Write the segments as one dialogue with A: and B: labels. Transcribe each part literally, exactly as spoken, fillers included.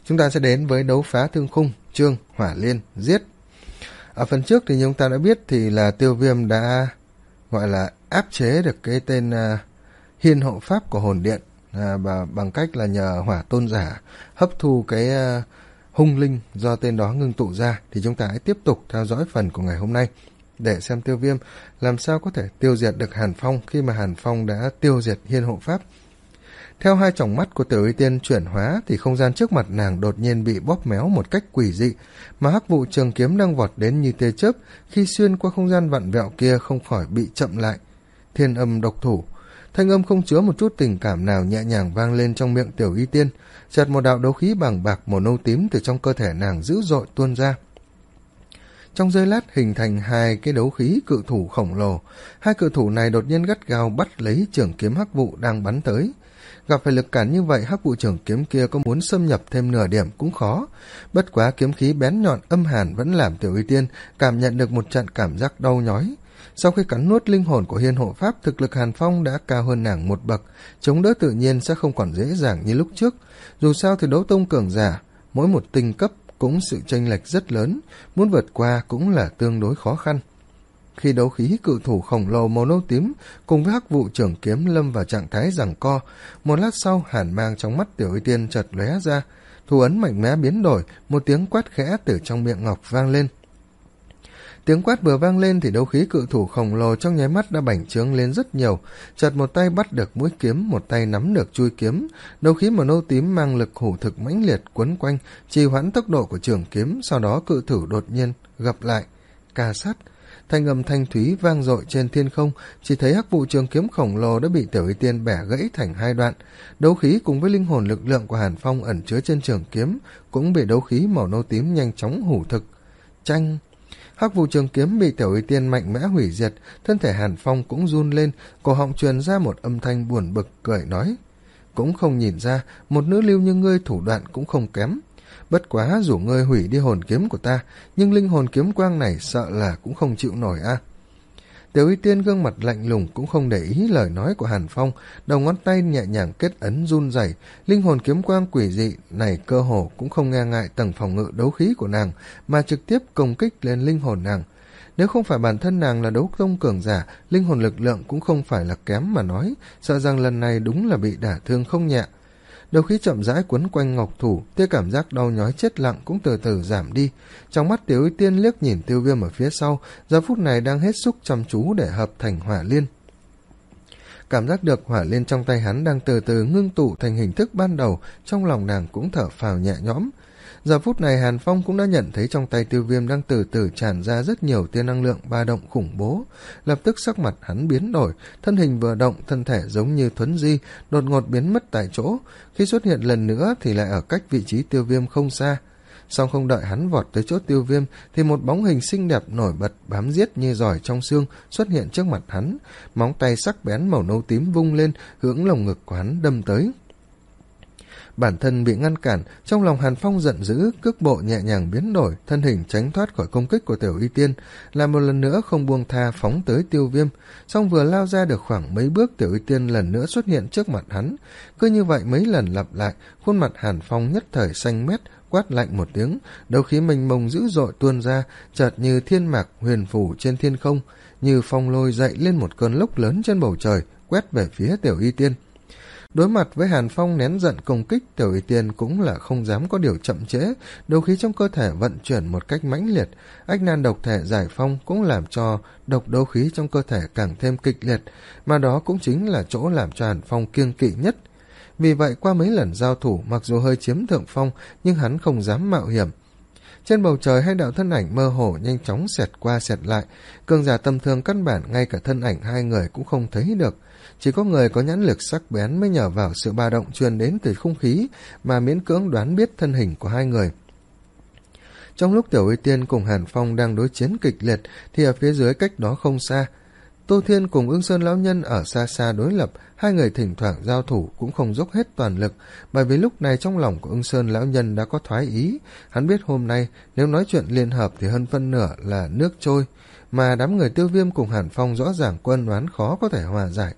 A: Chúng ta sẽ đến với đấu phá thương khung, chương Hỏa Liên giết. Ở phần trước thì chúng ta đã biết thì là Tiêu Viêm đã gọi là áp chế được cái tên uh, hiên hộ pháp của hồn điện uh, và bằng cách là nhờ hỏa tôn giả hấp thu cái uh, hung linh do tên đó ngưng tụ ra. Thì chúng ta hãy tiếp tục theo dõi phần của ngày hôm nay để xem Tiêu Viêm làm sao có thể tiêu diệt được Hàn Phong khi mà Hàn Phong đã tiêu diệt hiên hộ pháp. Theo hai tròng mắt của Tiểu Y Tiên chuyển hóa thì không gian trước mặt nàng đột nhiên bị bóp méo một cách quỷ dị, mà hắc vụ trường kiếm đang vọt đến như tia chớp, khi xuyên qua không gian vặn vẹo kia không khỏi bị chậm lại. Thiên âm độc thủ, thanh âm không chứa một chút tình cảm nào nhẹ nhàng vang lên trong miệng Tiểu Y Tiên, chợt một đạo đấu khí bàng bạc màu nâu tím từ trong cơ thể nàng dữ dội tuôn ra. Trong giây lát hình thành hai cái đấu khí cự thủ khổng lồ, hai cự thủ này đột nhiên gắt gao bắt lấy trường kiếm hắc vụ đang bắn tới. Gặp phải lực cản như vậy, hắc vụ trường kiếm kia có muốn xâm nhập thêm nửa điểm cũng khó. Bất quá kiếm khí bén nhọn âm hàn vẫn làm Tiểu Y Tiên cảm nhận được một trận cảm giác đau nhói. Sau khi cắn nuốt linh hồn của hiên hộ pháp, thực lực Hàn Phong đã cao hơn nàng một bậc, chống đỡ tự nhiên sẽ không còn dễ dàng như lúc trước. Dù sao thì đấu tông cường giả, mỗi một tinh cấp cũng sự chênh lệch rất lớn, muốn vượt qua cũng là tương đối khó khăn. Khi đấu khí cự thủ khổng lồ màu nâu tím cùng với hắc vụ trường kiếm lâm vào trạng thái giằng co, một lát sau hàn mang trong mắt Tiểu Y Tiên chợt lóe ra, thủ ấn mạnh mẽ biến đổi, một tiếng quát khẽ từ trong miệng ngọc vang lên. Tiếng quát vừa vang lên thì đấu khí cự thủ khổng lồ trong nháy mắt đã bành trướng lên rất nhiều, chợt một tay bắt được mũi kiếm, một tay nắm được chui kiếm, đấu khí màu nâu tím mang lực hủ thực mãnh liệt quấn quanh, trì hoãn tốc độ của trường kiếm. Sau đó cự thủ đột nhiên gập lại, ca sát, thanh âm thanh thúy vang dội trên thiên không, chỉ thấy hắc vụ trường kiếm khổng lồ đã bị Tiểu Y Tiên bẻ gãy thành hai đoạn. Đấu khí cùng với linh hồn lực lượng của Hàn Phong ẩn chứa trên trường kiếm cũng bị đấu khí màu nâu tím nhanh chóng hủ thực. Chanh! Hắc vụ trường kiếm bị Tiểu Y Tiên mạnh mẽ hủy diệt, thân thể Hàn Phong cũng run lên, cổ họng truyền ra một âm thanh buồn bực, cười nói: cũng không nhìn ra, một nữ lưu như ngươi thủ đoạn cũng không kém. Bất quá dù ngươi hủy đi hồn kiếm của ta, nhưng linh hồn kiếm quang này sợ là cũng không chịu nổi a. À. Tiểu Y Tiên gương mặt lạnh lùng cũng không để ý lời nói của Hàn Phong, đầu ngón tay nhẹ nhàng kết ấn run rẩy, linh hồn kiếm quang quỷ dị này cơ hồ cũng không nghe ngại tầng phòng ngự đấu khí của nàng, mà trực tiếp công kích lên linh hồn nàng. Nếu không phải bản thân nàng là đấu tông cường giả, linh hồn lực lượng cũng không phải là kém mà nói, sợ rằng lần này đúng là bị đả thương không nhẹ. Đấu khí chậm rãi quấn quanh ngọc thủ, tia cảm giác đau nhói chết lặng cũng từ từ giảm đi. Trong mắt Tiểu Y Tiên liếc nhìn Tiêu Viêm ở phía sau, giờ phút này đang hết sức chăm chú để hợp thành hỏa liên. Cảm giác được hỏa liên trong tay hắn đang từ từ ngưng tụ thành hình thức ban đầu, trong lòng nàng cũng thở phào nhẹ nhõm. Giờ phút này Hàn Phong cũng đã nhận thấy trong tay Tiêu Viêm đang từ từ tràn ra rất nhiều tia năng lượng ba động khủng bố. Lập tức sắc mặt hắn biến đổi, thân hình vừa động, thân thể giống như thuấn di, đột ngột biến mất tại chỗ. Khi xuất hiện lần nữa thì lại ở cách vị trí Tiêu Viêm không xa. Song không đợi hắn vọt tới chỗ Tiêu Viêm thì một bóng hình xinh đẹp nổi bật bám giết như giỏi trong xương xuất hiện trước mặt hắn, móng tay sắc bén màu nâu tím vung lên hướng lồng ngực của hắn đâm tới. Bản thân bị ngăn cản, trong lòng Hàn Phong giận dữ, cước bộ nhẹ nhàng biến đổi, thân hình tránh thoát khỏi công kích của Tiểu Y Tiên, lại một lần nữa không buông tha phóng tới Tiêu Viêm. Song vừa lao ra được khoảng mấy bước, Tiểu Y Tiên lần nữa xuất hiện trước mặt hắn. Cứ như vậy mấy lần lặp lại, khuôn mặt Hàn Phong nhất thời xanh mét, quát lạnh một tiếng, đấu khí mênh mông dữ dội tuôn ra, chợt như thiên mạc huyền phủ trên thiên không, như phong lôi dậy lên một cơn lốc lớn trên bầu trời, quét về phía Tiểu Y Tiên. Đối mặt với Hàn Phong nén giận công kích, Tiểu Y Tiên cũng là không dám có điều chậm trễ, đấu khí trong cơ thể vận chuyển một cách mãnh liệt, ách nan độc thể giải phong cũng làm cho độc đấu khí trong cơ thể càng thêm kịch liệt, mà đó cũng chính là chỗ làm cho Hàn Phong kiêng kỵ nhất. Vì vậy qua mấy lần giao thủ, mặc dù hơi chiếm thượng phong, nhưng hắn không dám mạo hiểm. Trên bầu trời hai đạo thân ảnh mơ hồ nhanh chóng xẹt qua xẹt lại, cường giả tầm thường căn bản ngay cả thân ảnh hai người cũng không thấy được. Chỉ có người có nhãn lực sắc bén mới nhờ vào sự ba động truyền đến từ không khí mà miễn cưỡng đoán biết thân hình của hai người. Trong lúc Tiểu Y Tiên cùng Hàn Phong đang đối chiến kịch liệt thì ở phía dưới cách đó không xa, Tô Thiên cùng Ưng Sơn lão nhân ở xa xa đối lập, hai người thỉnh thoảng giao thủ cũng không dốc hết toàn lực, bởi vì lúc này trong lòng của Ưng Sơn lão nhân đã có thoái ý, hắn biết hôm nay nếu nói chuyện liên hợp thì hơn phân nửa là nước trôi, mà đám người Tiêu Viêm cùng Hàn Phong rõ ràng quân oán khó có thể hòa giải.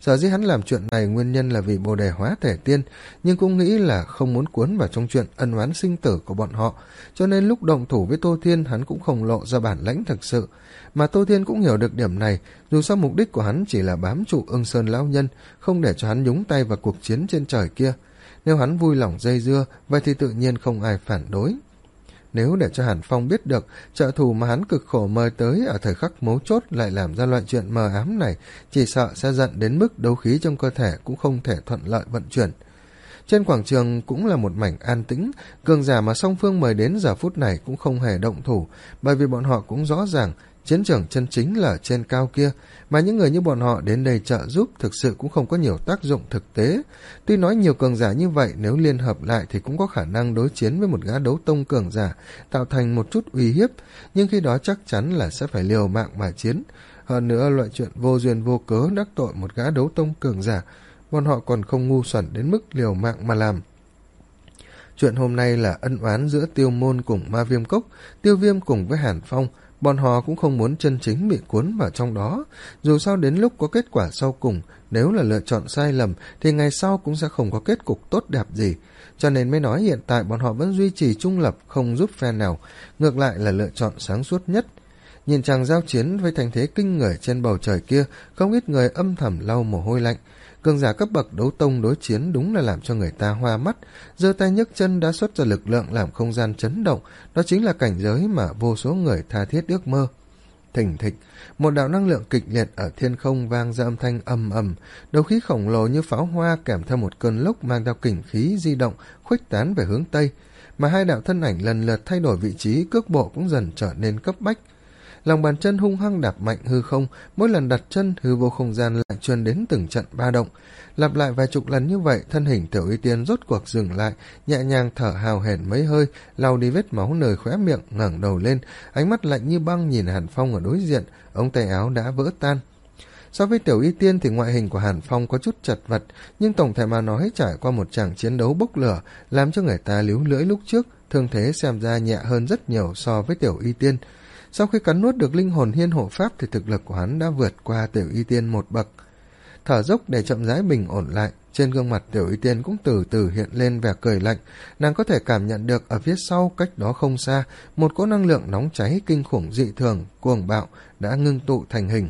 A: Sở dĩ hắn làm chuyện này nguyên nhân là vì Bồ Đề hóa thể tiên, nhưng cũng nghĩ là không muốn cuốn vào trong chuyện ân oán sinh tử của bọn họ, cho nên lúc động thủ với Tô Thiên hắn cũng không lộ ra bản lãnh thực sự. Mà Tô Thiên cũng hiểu được điểm này, dù sao mục đích của hắn chỉ là bám trụ Ưng Sơn lão nhân, không để cho hắn nhúng tay vào cuộc chiến trên trời kia. Nếu hắn vui lòng dây dưa, vậy thì tự nhiên không ai phản đối. Nếu để cho Hàn Phong biết được trợ thủ mà hắn cực khổ mời tới ở thời khắc mấu chốt lại làm ra loại chuyện mờ ám này, chỉ sợ sẽ giận đến mức đấu khí trong cơ thể cũng không thể thuận lợi vận chuyển. Trên quảng trường cũng là một mảnh an tĩnh, cường giả mà song phương mời đến giờ phút này cũng không hề động thủ, bởi vì bọn họ cũng rõ ràng chiến trường chân chính là ở trên cao kia, mà những người như bọn họ đến đây trợ giúp thực sự cũng không có nhiều tác dụng thực tế. Tuy nói nhiều cường giả như vậy nếu liên hợp lại thì cũng có khả năng đối chiến với một gã đấu tông cường giả, tạo thành một chút uy hiếp, nhưng khi đó chắc chắn là sẽ phải liều mạng mà chiến. Hơn nữa loại chuyện vô duyên vô cớ đắc tội một gã đấu tông cường giả, bọn họ còn không ngu xuẩn đến mức liều mạng mà làm. Chuyện hôm nay là ân oán giữa Tiêu Môn cùng Ma Viêm Cốc, Tiêu Viêm cùng với Hàn Phong, bọn họ cũng không muốn chân chính bị cuốn vào trong đó. Dù sao đến lúc có kết quả sau cùng, nếu là lựa chọn sai lầm thì ngày sau cũng sẽ không có kết cục tốt đẹp gì. Cho nên mới nói hiện tại bọn họ vẫn duy trì trung lập, không giúp phe nào, ngược lại là lựa chọn sáng suốt nhất. Nhìn chàng giao chiến với thành thế kinh người trên bầu trời kia, không ít người âm thầm lau mồ hôi lạnh. Cường giả cấp bậc đấu tông đối chiến đúng là làm cho người ta hoa mắt, giơ tay nhấc chân đã xuất ra lực lượng làm không gian chấn động, đó chính là cảnh giới mà vô số người tha thiết ước mơ. Thình thịch, một đạo năng lượng kịch liệt ở thiên không vang ra âm thanh ầm ầm, đấu khí khổng lồ như pháo hoa kèm theo một cơn lốc mang theo kình khí di động khuếch tán về hướng tây, mà hai đạo thân ảnh lần lượt thay đổi vị trí, cước bộ cũng dần trở nên cấp bách. Lòng bàn chân hung hăng đạp mạnh hư không, mỗi lần đặt chân hư vô không gian lại truyền đến từng trận ba động. Lặp lại vài chục lần như vậy, thân hình Tiểu Y Tiên rốt cuộc dừng lại, nhẹ nhàng thở hào hển mấy hơi, lau đi vết máu nơi khóe miệng, ngẩng đầu lên, ánh mắt lạnh như băng nhìn Hàn Phong ở đối diện, ống tay áo đã vỡ tan. So với Tiểu Y Tiên thì ngoại hình của Hàn Phong có chút chật vật, nhưng tổng thể mà nói trải qua một tràng chiến đấu bốc lửa, làm cho người ta líu lưỡi lúc trước, thương thế xem ra nhẹ hơn rất nhiều so với Tiểu Y Tiên. Sau khi cắn nuốt được linh hồn hiên hộ pháp thì thực lực của hắn đã vượt qua Tiểu Y Tiên một bậc. Thở dốc để chậm rãi bình ổn lại, trên gương mặt Tiểu Y Tiên cũng từ từ hiện lên vẻ cười lạnh. Nàng có thể cảm nhận được ở phía sau cách đó không xa, một cỗ năng lượng nóng cháy kinh khủng dị thường, cuồng bạo đã ngưng tụ thành hình.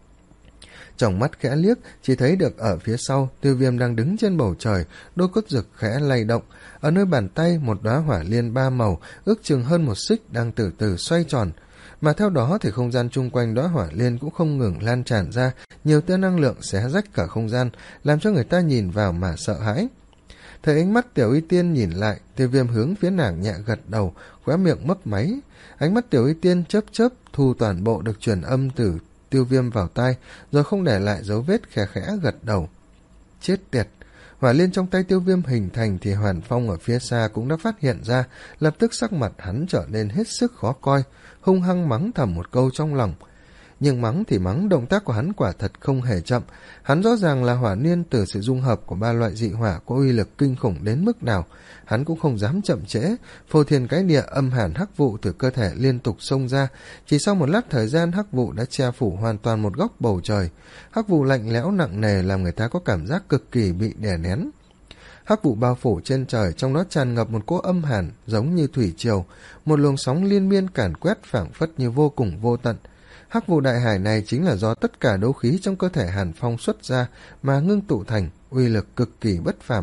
A: Trong mắt khẽ liếc, chỉ thấy được ở phía sau, Tiêu Viêm đang đứng trên bầu trời, đôi cốt rực khẽ lay động. Ở nơi bàn tay, một đóa hỏa liên ba màu, ước chừng hơn một xích đang từ từ xoay tròn. Mà theo đó thì không gian chung quanh đóa hỏa liên cũng không ngừng lan tràn ra, nhiều tia năng lượng xé rách cả không gian, làm cho người ta nhìn vào mà sợ hãi. Thấy ánh mắt Tiểu Y Tiên nhìn lại, Tiêu Viêm hướng phía nàng nhẹ gật đầu, khóe miệng mấp máy. Ánh mắt Tiểu Y Tiên chớp chớp, thu toàn bộ được truyền âm từ Tiêu Viêm vào tai, rồi không để lại dấu vết, khẽ khẽ gật đầu. Chết tiệt! Hỏa liên trong tay Tiêu Viêm hình thành thì Hàn Phong ở phía xa cũng đã phát hiện ra, lập tức sắc mặt hắn trở nên hết sức khó coi, hung hăng mắng thầm một câu trong lòng. Nhưng mắng thì mắng, động tác của hắn quả thật không hề chậm. Hắn rõ ràng là hỏa niên từ sự dung hợp của ba loại dị hỏa có uy lực kinh khủng đến mức nào. Hắn cũng không dám chậm trễ, phô thiên cái địa âm hàn hắc vụ từ cơ thể liên tục xông ra. Chỉ sau một lát thời gian, hắc vụ đã che phủ hoàn toàn một góc bầu trời. Hắc vụ lạnh lẽo nặng nề làm người ta có cảm giác cực kỳ bị đè nén. Hắc vụ bao phủ trên trời, trong đó tràn ngập một cỗ âm hàn giống như thủy triều, một luồng sóng liên miên càn quét phảng phất như vô cùng vô tận. Hắc vụ đại hải này chính là do tất cả đấu khí trong cơ thể Hàn Phong xuất ra mà ngưng tụ thành, uy lực cực kỳ bất phàm.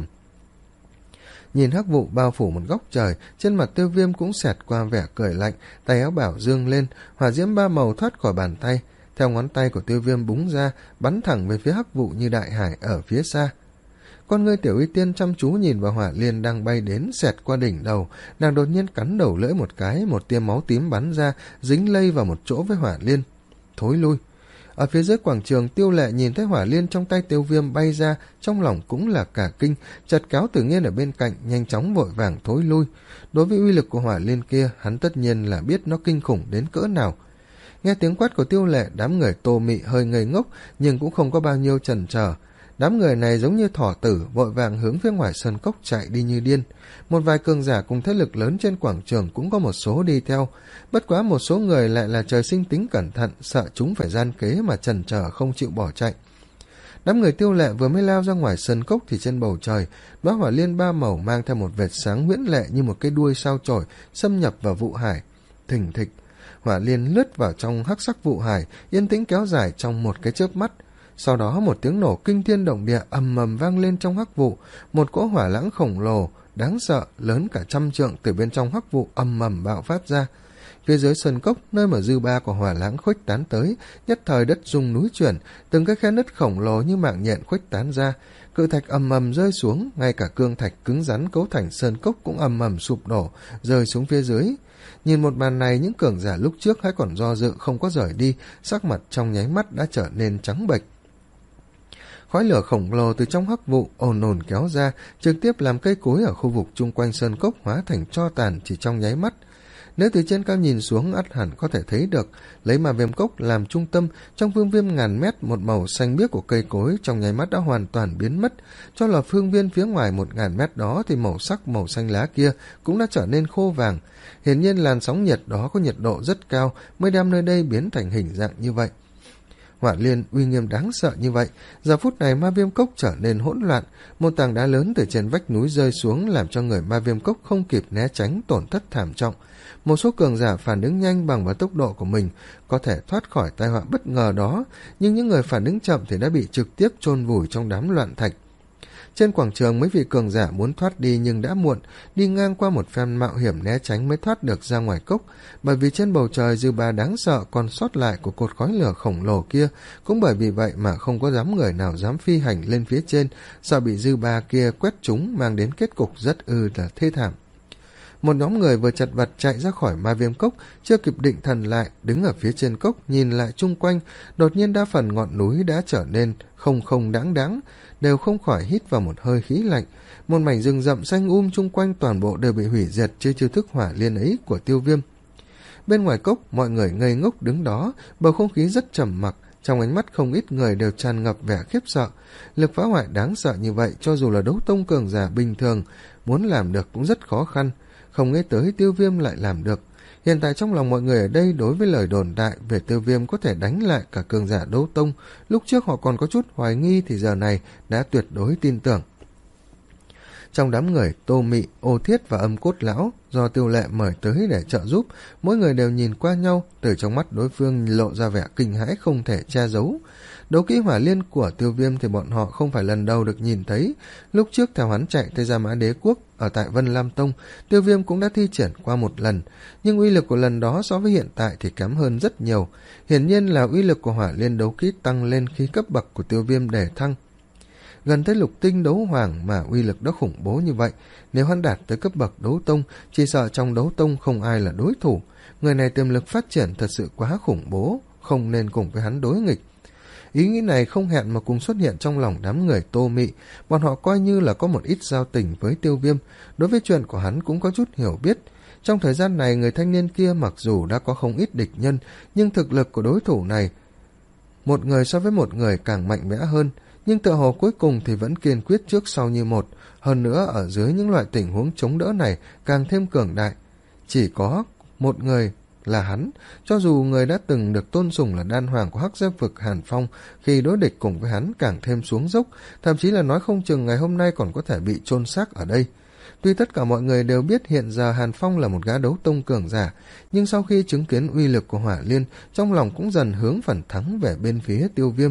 A: Nhìn hắc vụ bao phủ một góc trời, trên mặt Tiêu Viêm cũng xẹt qua vẻ cười lạnh, tay áo bảo dương lên, hỏa diễm ba màu thoát khỏi bàn tay, theo ngón tay của Tiêu Viêm búng ra, bắn thẳng về phía hắc vụ như đại hải ở phía xa. Con ngươi Tiểu Y Tiên chăm chú nhìn vào hỏa liên đang bay đến, xẹt qua đỉnh đầu, nàng đột nhiên cắn đầu lưỡi một cái, một tia máu tím bắn ra, dính lây vào một chỗ với hỏa liên. Thối lui! Ở phía dưới quảng trường, Tiêu Lệ nhìn thấy hỏa liên trong tay Tiêu Viêm bay ra, trong lòng cũng là cả kinh, chợt kéo Tử Nghiên ở bên cạnh, nhanh chóng vội vàng thối lui. Đối với uy lực của hỏa liên kia, hắn tất nhiên là biết nó kinh khủng đến cỡ nào. Nghe tiếng quát của Tiêu Lệ, đám người Tô Mị hơi ngây ngốc, nhưng cũng không có bao nhiêu chần chờ. Đám người này giống như thỏ tử, vội vàng hướng phía ngoài sân cốc chạy đi như điên. Một vài cường giả cùng thế lực lớn trên quảng trường cũng có một số đi theo. Bất quá một số người lại là trời sinh tính cẩn thận, sợ chúng phải gian kế mà chần chờ không chịu bỏ chạy. Đám người Tiêu Lệ vừa mới lao ra ngoài sơn cốc thì trên bầu trời, đóa hỏa liên ba màu mang theo một vệt sáng huyễn lệ như một cái đuôi sao chổi xâm nhập vào vụ hải. Thình thịch, hỏa liên lướt vào trong hắc sắc vụ hải, yên tĩnh kéo dài trong một cái chớp mắt. Sau đó một tiếng nổ kinh thiên động địa ầm ầm vang lên trong hắc vụ, một cỗ hỏa lãng khổng lồ đáng sợ lớn cả trăm trượng từ bên trong hắc vụ ầm ầm bạo phát ra. Phía dưới sơn cốc, nơi mà dư ba của hỏa lãng khuếch tán tới, nhất thời đất rung núi chuyển, từng cái khe nứt khổng lồ như mạng nhện khuếch tán ra, cự thạch ầm ầm rơi xuống, ngay cả cương thạch cứng rắn cấu thành sơn cốc cũng ầm ầm sụp đổ, rơi xuống phía dưới. Nhìn một màn này, những cường giả lúc trước hãy còn do dự không có rời đi, sắc mặt trong nháy mắt đã trở nên trắng bệch. Khói lửa khổng lồ từ trong hắc vụ ồn ồn kéo ra, trực tiếp làm cây cối ở khu vực chung quanh sơn cốc hóa thành tro tàn chỉ trong nháy mắt. Nếu từ trên cao nhìn xuống, ắt hẳn có thể thấy được, lấy mà viêm cốc làm trung tâm, trong phương viên ngàn mét, một màu xanh biếc của cây cối trong nháy mắt đã hoàn toàn biến mất. Cho là phương viên phía ngoài một ngàn mét đó thì màu sắc màu xanh lá kia cũng đã trở nên khô vàng. Hiển nhiên làn sóng nhiệt đó có nhiệt độ rất cao mới đem nơi đây biến thành hình dạng như vậy. Hỏa liên uy nghiêm đáng sợ như vậy, giờ phút này ma viêm cốc trở nên hỗn loạn, một tảng đá lớn từ trên vách núi rơi xuống làm cho người ma viêm cốc không kịp né tránh, tổn thất thảm trọng. Một số cường giả phản ứng nhanh bằng vào tốc độ của mình có thể thoát khỏi tai họa bất ngờ đó, nhưng những người phản ứng chậm thì đã bị trực tiếp chôn vùi trong đám loạn thạch. Trên quảng trường, mấy vị cường giả muốn thoát đi nhưng đã muộn, đi ngang qua một phen mạo hiểm né tránh mới thoát được ra ngoài cốc, bởi vì trên bầu trời dư ba đáng sợ còn sót lại của cột khói lửa khổng lồ kia, cũng bởi vì vậy mà không có dám người nào dám phi hành lên phía trên, sợ bị dư ba kia quét trúng mang đến kết cục rất ư là thê thảm. Một nhóm người vừa chật vật chạy ra khỏi ma viêm cốc, chưa kịp định thần lại, đứng ở phía trên cốc nhìn lại chung quanh, đột nhiên đa phần ngọn núi đã trở nên không không đáng đáng, đều không khỏi hít vào một hơi khí lạnh. Một mảnh rừng rậm xanh um chung quanh toàn bộ đều bị hủy diệt chưa chiêu thức hỏa liên ấy của Tiêu Viêm. Bên ngoài cốc, mọi người ngây ngốc đứng đó, bầu không khí rất trầm mặc, trong ánh mắt không ít người đều tràn ngập vẻ khiếp sợ. Lực phá hoại đáng sợ như vậy, cho dù là đấu tông cường giả bình thường muốn làm được cũng rất khó khăn, không nghĩ tới Tiêu Viêm lại làm được. Hiện tại trong lòng mọi người ở đây đối với lời đồn đại về Tiêu Viêm có thể đánh lại cả cường giả đấu tông, lúc trước họ còn có chút hoài nghi thì giờ này đã tuyệt đối tin tưởng. Trong đám người, Tô Mị, Ô Thiết và Âm Cốt Lão do Tiêu Lệ mời tới để trợ giúp, mỗi người đều nhìn qua nhau, từ trong mắt đối phương lộ ra vẻ kinh hãi không thể che giấu. Đấu kỹ hỏa liên của Tiêu Viêm thì bọn họ không phải lần đầu được nhìn thấy. Lúc trước theo hắn chạy tới Gia Mã Đế Quốc ở tại Vân Lam Tông, Tiêu Viêm cũng đã thi triển qua một lần, nhưng uy lực của lần đó so với hiện tại thì kém hơn rất nhiều. Hiển nhiên là uy lực của hỏa liên đấu kỹ tăng lên khi cấp bậc của Tiêu Viêm đề thăng. Gần tới lục tinh đấu hoàng mà uy lực đó khủng bố như vậy, nếu hắn đạt tới cấp bậc đấu tông, chỉ sợ trong đấu tông không ai là đối thủ. Người này tiềm lực phát triển thật sự quá khủng bố, không nên cùng với hắn đối nghịch. Ý nghĩ này không hẹn mà cùng xuất hiện trong lòng đám người Tô Mị, bọn họ coi như là có một ít giao tình với Tiêu Viêm, đối với chuyện của hắn cũng có chút hiểu biết. Trong thời gian này, người thanh niên kia mặc dù đã có không ít địch nhân, nhưng thực lực của đối thủ này, một người so với một người càng mạnh mẽ hơn, nhưng tựa hồ cuối cùng thì vẫn kiên quyết trước sau như một, hơn nữa ở dưới những loại tình huống chống đỡ này càng thêm cường đại. Chỉ có một người là hắn, cho dù người đã từng được tôn sùng là đan hoàng của Hắc Giáp vực Hàn Phong, khi đối địch cùng với hắn càng thêm xuống dốc, thậm chí là nói không chừng ngày hôm nay còn có thể bị chôn xác ở đây. Tuy tất cả mọi người đều biết hiện giờ Hàn Phong là một gã đấu tông cường giả, nhưng sau khi chứng kiến uy lực của hỏa liên, trong lòng cũng dần hướng phần thắng về bên phía Tiêu Viêm.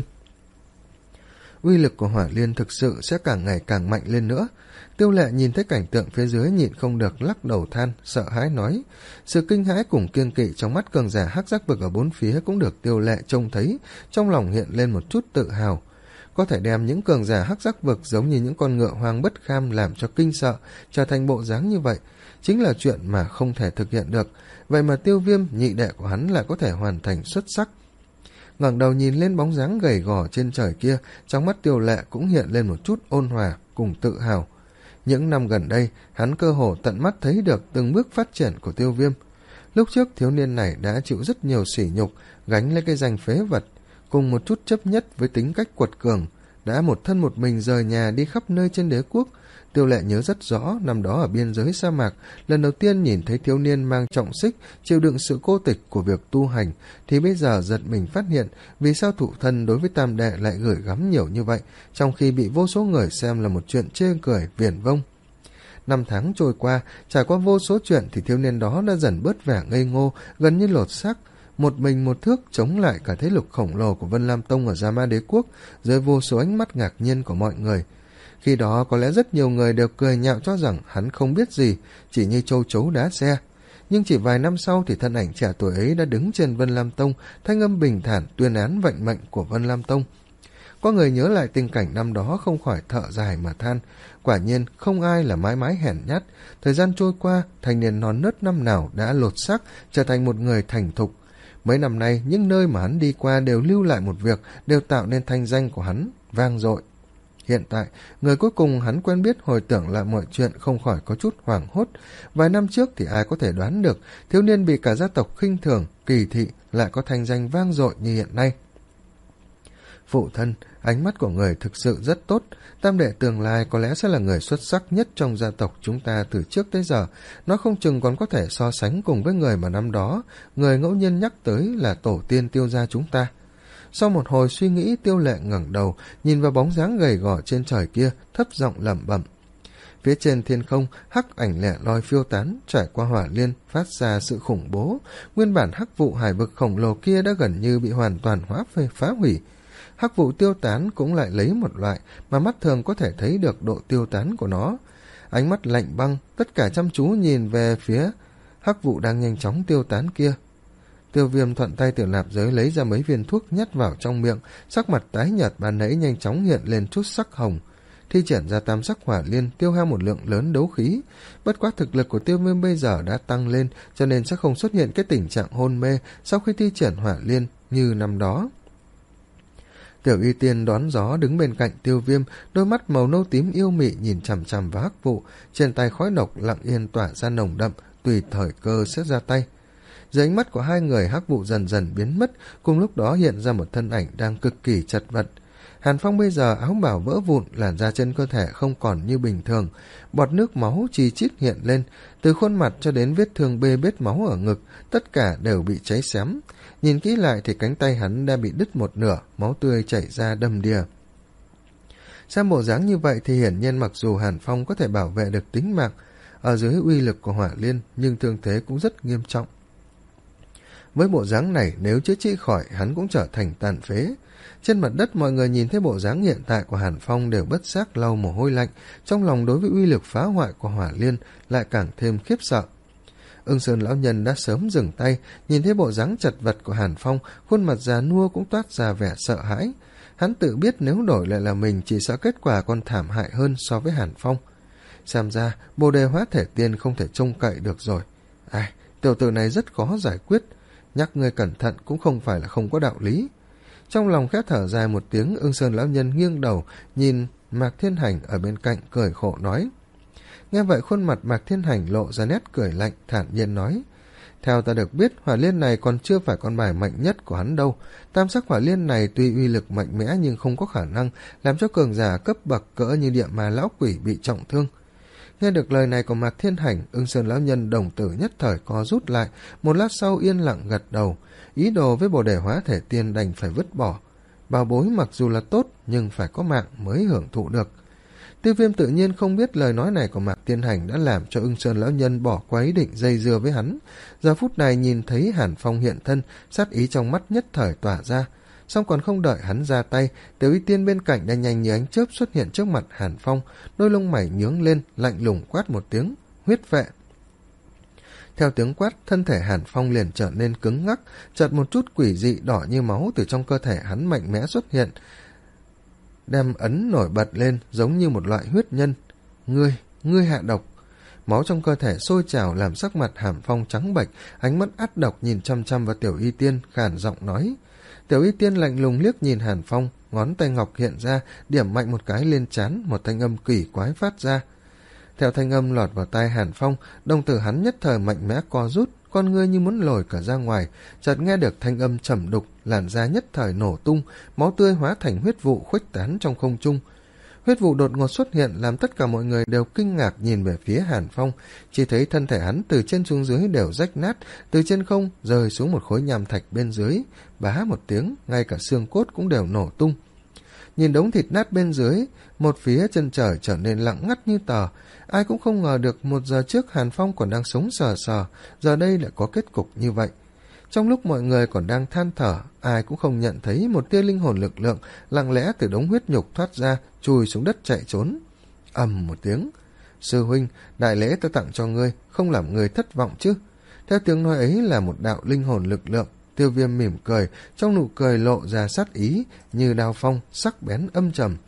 A: Uy lực của hỏa liên thực sự sẽ càng ngày càng mạnh lên nữa. Tiêu Lệ nhìn thấy cảnh tượng phía dưới nhịn không được lắc đầu than, sợ hãi nói. Sự kinh hãi cùng kiêng kỵ trong mắt cường giả Hắc Giác vực ở bốn phía cũng được Tiêu Lệ trông thấy, trong lòng hiện lên một chút tự hào. Có thể đem những cường giả Hắc Giác vực giống như những con ngựa hoang bất kham làm cho kinh sợ, trở thành bộ dáng như vậy, chính là chuyện mà không thể thực hiện được. Vậy mà Tiêu Viêm, nhị đệ của hắn lại có thể hoàn thành xuất sắc. Ngẩng đầu nhìn lên bóng dáng gầy gò trên trời kia, trong mắt Tiêu Lệ cũng hiện lên một chút ôn hòa cùng tự hào. Những năm gần đây, hắn cơ hồ tận mắt thấy được từng bước phát triển của Tiêu Viêm. Lúc trước thiếu niên này đã chịu rất nhiều sỉ nhục, gánh lấy cái danh phế vật, cùng một chút chấp nhất với tính cách quật cường, đã một thân một mình rời nhà đi khắp nơi trên đế quốc. Tiêu Lệ nhớ rất rõ, năm đó ở biên giới sa mạc, lần đầu tiên nhìn thấy thiếu niên mang trọng xích, chịu đựng sự cô tịch của việc tu hành, thì bây giờ giật mình phát hiện vì sao thụ thân đối với tam đệ lại gửi gắm nhiều như vậy, trong khi bị vô số người xem là một chuyện chê cười, viển vông. Năm tháng trôi qua, trải qua vô số chuyện thì thiếu niên đó đã dần bớt vẻ ngây ngô, gần như lột xác, một mình một thước chống lại cả thế lực khổng lồ của Vân Lam Tông ở Gia Ma Đế Quốc, dưới vô số ánh mắt ngạc nhiên của mọi người. Khi đó có lẽ rất nhiều người đều cười nhạo cho rằng hắn không biết gì, chỉ như châu chấu đá xe. Nhưng chỉ vài năm sau thì thân ảnh trẻ tuổi ấy đã đứng trên Vân Lam Tông, thanh âm bình thản tuyên án vận mệnh của Vân Lam Tông. Có người nhớ lại tình cảnh năm đó không khỏi thở dài mà than, quả nhiên không ai là mãi mãi hèn nhát. Thời gian trôi qua, thanh niên non nớt năm nào đã lột xác trở thành một người thành thục. Mấy năm nay, những nơi mà hắn đi qua đều lưu lại một việc, đều tạo nên thanh danh của hắn vang dội. Hiện tại, người cuối cùng hắn quen biết hồi tưởng lại mọi chuyện không khỏi có chút hoảng hốt. Vài năm trước thì ai có thể đoán được, thiếu niên bị cả gia tộc khinh thường, kỳ thị lại có thanh danh vang dội như hiện nay. Phụ thân, ánh mắt của người thực sự rất tốt, tam đệ tương lai có lẽ sẽ là người xuất sắc nhất trong gia tộc chúng ta từ trước tới giờ, nó không chừng còn có thể so sánh cùng với người mà năm đó người ngẫu nhiên nhắc tới là tổ tiên Tiêu gia chúng ta. Sau một hồi suy nghĩ, Tiêu Lệ ngẩng đầu, nhìn vào bóng dáng gầy gò trên trời kia, thấp giọng lẩm bẩm. Phía trên thiên không, hắc ảnh lẻ loi phiêu tán, trải qua hỏa liên, phát ra sự khủng bố. Nguyên bản hắc vụ hải vực khổng lồ kia đã gần như bị hoàn toàn hóa phê phá hủy. Hắc vụ tiêu tán cũng lại lấy một loại mà mắt thường có thể thấy được độ tiêu tán của nó. Ánh mắt lạnh băng, tất cả chăm chú nhìn về phía hắc vụ đang nhanh chóng tiêu tán kia. Tiêu Viêm thuận tay từ nạp giới lấy ra mấy viên thuốc nhét vào trong miệng, sắc mặt tái nhợt ban nãy nhanh chóng hiện lên chút sắc hồng. Thi triển ra tam sắc hỏa liên, tiêu hao một lượng lớn đấu khí. Bất quá thực lực của Tiêu Viêm bây giờ đã tăng lên, cho nên sẽ không xuất hiện cái tình trạng hôn mê sau khi thi triển hỏa liên như năm đó. Tiểu Y Tiên đón gió đứng bên cạnh Tiêu Viêm, đôi mắt màu nâu tím yêu mị nhìn chằm chằm vào hắc vụ, trên tay khói độc lặng yên tỏa ra nồng đậm, tùy thời cơ sẽ ra tay. Dưới ánh mắt của hai người, hắc vụ dần dần biến mất, cùng lúc đó hiện ra một thân ảnh đang cực kỳ chật vật. Hàn Phong bây giờ áo bào vỡ vụn, làn da trên cơ thể không còn như bình thường, bọt nước máu chi chít hiện lên, từ khuôn mặt cho đến vết thương bê bết máu ở ngực, tất cả đều bị cháy xém. Nhìn kỹ lại thì cánh tay hắn đã bị đứt một nửa, máu tươi chảy ra đầm đìa. Xem bộ dáng như vậy thì hiển nhiên mặc dù Hàn Phong có thể bảo vệ được tính mạng ở dưới uy lực của hỏa liên, nhưng thương thế cũng rất nghiêm trọng. Với bộ dáng này, nếu chữa trị khỏi, hắn cũng trở thành tàn phế. Trên mặt đất, mọi người nhìn thấy bộ dáng hiện tại của Hàn Phong đều bất giác lau mồ hôi lạnh, trong lòng đối với uy lực phá hoại của hỏa liên lại càng thêm khiếp sợ. Ưng Sơn lão nhân đã sớm dừng tay, nhìn thấy bộ dáng chật vật của Hàn Phong, khuôn mặt già nua cũng toát ra vẻ sợ hãi. Hắn tự biết nếu đổi lại là mình, chỉ sợ kết quả còn thảm hại hơn so với Hàn Phong. Xem ra, Bồ Đề Hóa Thể Tiên không thể trông cậy được rồi. Ai, tiểu tử này rất khó giải quyết, nhắc ngươi cẩn thận cũng không phải là không có đạo lý. Trong lòng khẽ thở dài một tiếng, Ưng Sơn lão nhân nghiêng đầu nhìn Mạc Thiên Hành ở bên cạnh, cười khổ nói. Nghe vậy, khuôn mặt Mạc Thiên Hành lộ ra nét cười lạnh, thản nhiên nói. Theo ta được biết, hỏa liên này còn chưa phải con bài mạnh nhất của hắn đâu. Tam sắc hỏa liên này tuy uy lực mạnh mẽ nhưng không có khả năng làm cho cường giả cấp bậc cỡ như địa ma lão quỷ bị trọng thương. Nghe được lời này của Mạc Thiên Hành, Ưng Sơn lão nhân đồng tử nhất thời co rút lại, một lát sau yên lặng gật đầu. Ý đồ với Bồ Đề Hóa Thể Tiên đành phải vứt bỏ. Bảo bối mặc dù là tốt nhưng phải có mạng mới hưởng thụ được. Tiêu Viêm tự nhiên không biết lời nói này của Mạc Thiên Hành đã làm cho Ưng Sơn lão nhân bỏ qua ý định dây dưa với hắn. Giờ phút này nhìn thấy Hàn Phong hiện thân, sát ý trong mắt nhất thời tỏa ra. Xong còn không đợi hắn ra tay, Tiểu Y Tiên bên cạnh đã nhanh như ánh chớp xuất hiện trước mặt Hàn Phong, đôi lông mày nhướng lên, lạnh lùng quát một tiếng, huyết vệ. Theo tiếng quát, thân thể Hàn Phong liền trở nên cứng ngắc, chợt một chút quỷ dị đỏ như máu từ trong cơ thể hắn mạnh mẽ xuất hiện, đem ấn nổi bật lên giống như một loại huyết nhân. Ngươi, ngươi hạ độc. Máu trong cơ thể sôi trào làm sắc mặt Hàn Phong trắng bệch, ánh mắt ác độc nhìn chăm chăm vào Tiểu Y Tiên, khàn giọng nói. Tiểu Y Tiên lạnh lùng liếc nhìn Hàn Phong, ngón tay ngọc hiện ra, điểm mạnh một cái lên trán, một thanh âm kỳ quái phát ra. Theo thanh âm lọt vào tai Hàn Phong, đồng tử hắn nhất thời mạnh mẽ co rút, con ngươi như muốn lồi cả ra ngoài, chợt nghe được thanh âm trầm đục, làn da nhất thời nổ tung, máu tươi hóa thành huyết vụ khuếch tán trong không trung. Huyết vụ đột ngột xuất hiện làm tất cả mọi người đều kinh ngạc nhìn về phía Hàn Phong, chỉ thấy thân thể hắn từ trên xuống dưới đều rách nát, từ trên không rơi xuống một khối nham thạch bên dưới, bá một tiếng, ngay cả xương cốt cũng đều nổ tung. Nhìn đống thịt nát bên dưới, một phía chân trời trở nên lặng ngắt như tờ. Ai cũng không ngờ được một giờ trước Hàn Phong còn đang sống sờ sờ, giờ đây lại có kết cục như vậy. Trong lúc mọi người còn đang than thở, ai cũng không nhận thấy một tia linh hồn lực lượng lặng lẽ từ đống huyết nhục thoát ra, chui xuống đất chạy trốn. Ầm một tiếng. Sư huynh, đại lễ ta tặng cho ngươi, không làm ngươi thất vọng chứ. Theo tiếng nói ấy là một đạo linh hồn lực lượng. Tiêu Viêm mỉm cười, trong nụ cười lộ ra sát ý, như đao phong, sắc bén âm trầm.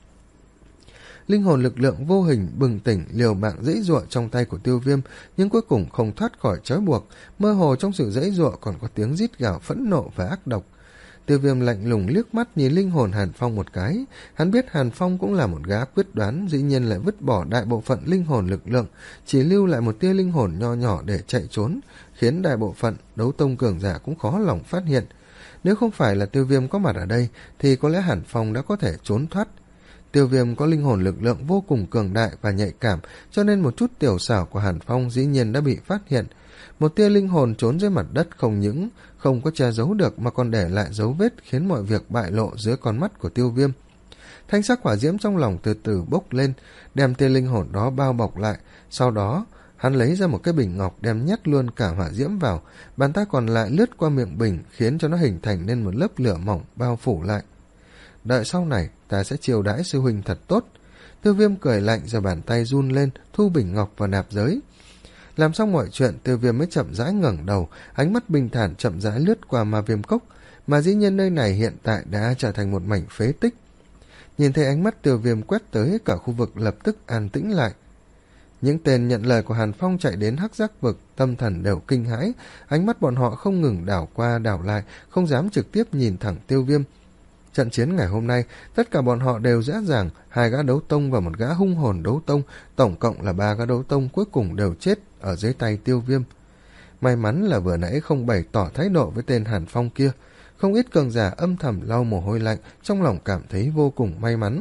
A: Linh hồn lực lượng vô hình bừng tỉnh liều mạng dãy giụa trong tay của Tiêu Viêm, nhưng cuối cùng không thoát khỏi trói buộc, mơ hồ trong sự dãy giụa còn có tiếng rít gào phẫn nộ và ác độc. Tiêu Viêm lạnh lùng liếc mắt nhìn linh hồn Hàn Phong một cái, hắn biết Hàn Phong cũng là một gã quyết đoán, dĩ nhiên lại vứt bỏ đại bộ phận linh hồn lực lượng, chỉ lưu lại một tia linh hồn nho nhỏ để chạy trốn, khiến đại bộ phận đấu tông cường giả cũng khó lòng phát hiện. Nếu không phải là Tiêu Viêm có mặt ở đây, thì có lẽ Hàn Phong đã có thể trốn thoát. Tiêu Viêm có linh hồn lực lượng vô cùng cường đại và nhạy cảm, cho nên một chút tiểu xảo của Hàn Phong dĩ nhiên đã bị phát hiện. Một tia linh hồn trốn dưới mặt đất không những không có che giấu được mà còn để lại dấu vết, khiến mọi việc bại lộ dưới con mắt của Tiêu Viêm. Thanh sắc hỏa diễm trong lòng từ từ bốc lên, đem tia linh hồn đó bao bọc lại. Sau đó hắn lấy ra một cái bình ngọc, đem nhét luôn cả hỏa diễm vào, bàn tay còn lại lướt qua miệng bình, khiến cho nó hình thành nên một lớp lửa mỏng bao phủ lại. Đợi sau này ta sẽ chiều đãi sư huynh thật tốt. Tiêu Viêm cười lạnh rồi bàn tay run lên, thu bình ngọc vào nạp giới. Làm xong mọi chuyện, Tiêu Viêm mới chậm rãi ngẩng đầu, ánh mắt bình thản chậm rãi lướt qua ma viêm cốc, mà dĩ nhiên nơi này hiện tại đã trở thành một mảnh phế tích. Nhìn thấy ánh mắt Tiêu Viêm quét tới, cả khu vực lập tức an tĩnh lại. Những tên nhận lời của Hàn Phong chạy đến hắc giác vực, tâm thần đều kinh hãi, ánh mắt bọn họ không ngừng đảo qua đảo lại, không dám trực tiếp nhìn thẳng Tiêu Viêm. Trận chiến ngày hôm nay, tất cả bọn họ đều rõ ràng, hai gã đấu tông và một gã hung hồn đấu tông, tổng cộng là ba gã đấu tông cuối cùng đều chết ở dưới tay Tiêu Viêm. May mắn là vừa nãy không bày tỏ thái độ với tên Hàn Phong kia, không ít cường giả âm thầm lau mồ hôi lạnh, trong lòng cảm thấy vô cùng may mắn.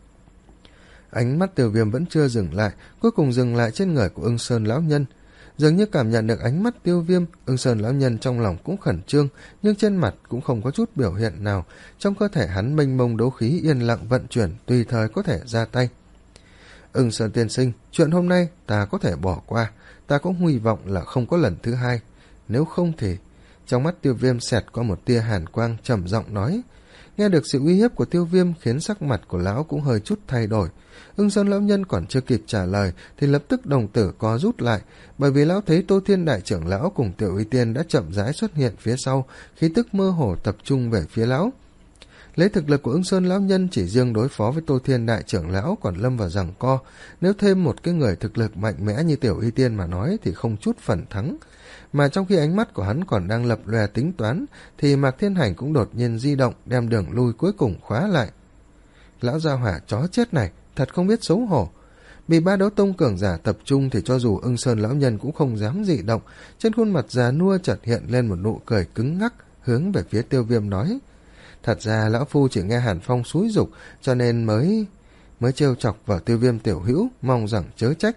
A: Ánh mắt Tiêu Viêm vẫn chưa dừng lại, cuối cùng dừng lại trên người của Ưng Sơn lão nhân. Dường như cảm nhận được ánh mắt Tiêu Viêm, Ưng Sơn lão nhân trong lòng cũng khẩn trương, nhưng trên mặt cũng không có chút biểu hiện nào. Trong cơ thể hắn mênh mông đấu khí yên lặng vận chuyển, tùy thời có thể ra tay. Ưng Sơn tiên sinh, chuyện hôm nay ta có thể bỏ qua, ta cũng hy vọng là không có lần thứ hai. Nếu không thì... Trong mắt Tiêu Viêm xẹt qua một tia hàn quang, trầm giọng nói. Nghe được sự uy hiếp của Tiêu Viêm khiến sắc mặt của lão cũng hơi chút thay đổi. Ưng Sơn lão nhân còn chưa kịp trả lời thì lập tức đồng tử co rút lại, bởi vì lão thấy Tô Thiên đại trưởng lão cùng Tiểu Uy Tiên đã chậm rãi xuất hiện phía sau, khí tức mơ hồ tập trung về phía lão. Lấy thực lực của Ưng Sơn lão nhân chỉ riêng đối phó với Tô Thiên đại trưởng lão còn lâm vào giằng co, nếu thêm một cái người thực lực mạnh mẽ như Tiểu Uy Tiên mà nói thì không chút phần thắng. Mà trong khi ánh mắt của hắn còn đang lập lòe tính toán thì Mạc Thiên Hành cũng đột nhiên di động, đem đường lui cuối cùng khóa lại. Lão gia hỏa chó chết này thật không biết xấu hổ. Bị ba đấu tông cường giả tập trung thì cho dù Ưng Sơn lão nhân cũng không dám dị động, trên khuôn mặt già nua chợt hiện lên một nụ cười cứng ngắc, hướng về phía Tiêu Viêm nói. Thật ra lão phu chỉ nghe Hàn Phong xúi giục, cho nên mới mới trêu chọc vào Tiêu Viêm tiểu hữu, mong rằng chớ trách.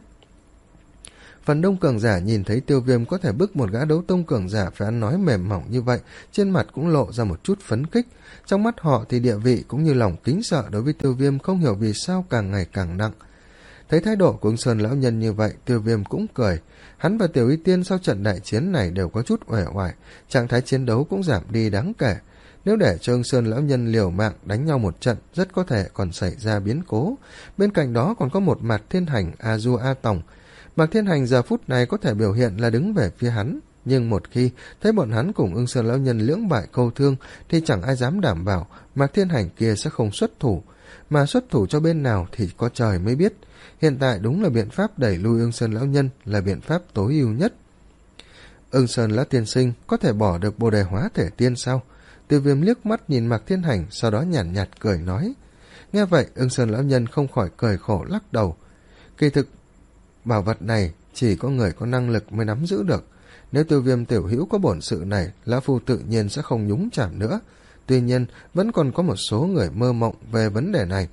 A: Phần đông cường giả nhìn thấy Tiêu Viêm có thể bức một gã đấu tông cường giả phải ăn nói mềm mỏng như vậy, trên mặt cũng lộ ra một chút phấn khích. Trong mắt họ thì địa vị cũng như lòng kính sợ đối với Tiêu Viêm không hiểu vì sao càng ngày càng nặng. Thấy thái độ của Ưng Sơn lão nhân như vậy, Tiêu Viêm cũng cười. Hắn và Tiểu Uy Tiên sau trận đại chiến này đều có chút uể oải, trạng thái chiến đấu cũng giảm đi đáng kể. Nếu để cho Ưng Sơn lão nhân liều mạng đánh nhau một trận, rất có thể còn xảy ra biến cố. Bên cạnh đó còn có một Mạc Thiên Hành, A Du A Tòng. Mạc Thiên Hành giờ phút này có thể biểu hiện là đứng về phía hắn, nhưng một khi thấy bọn hắn cùng Ưng Sơn lão nhân lưỡng bại câu thương thì chẳng ai dám đảm bảo Mạc Thiên Hành kia sẽ không xuất thủ, mà xuất thủ cho bên nào thì có trời mới biết. Hiện tại đúng là biện pháp đẩy lui Ưng Sơn lão nhân là biện pháp tối ưu nhất. Ưng Sơn lão tiên sinh có thể bỏ được Bồ Đề Hóa Thể Tiên sao? Tiêu Viêm liếc mắt nhìn Mạc Thiên Hành, sau đó nhàn nhạt, nhạt cười nói. Nghe vậy, Ưng Sơn lão nhân không khỏi cười khổ lắc đầu. Kỳ thực bảo vật này chỉ có người có năng lực mới nắm giữ được. Nếu Tiêu Viêm tiểu hữu có bổn sự này, lão phu tự nhiên sẽ không nhúng chạm nữa. Tuy nhiên, vẫn còn có một số người mơ mộng về vấn đề này.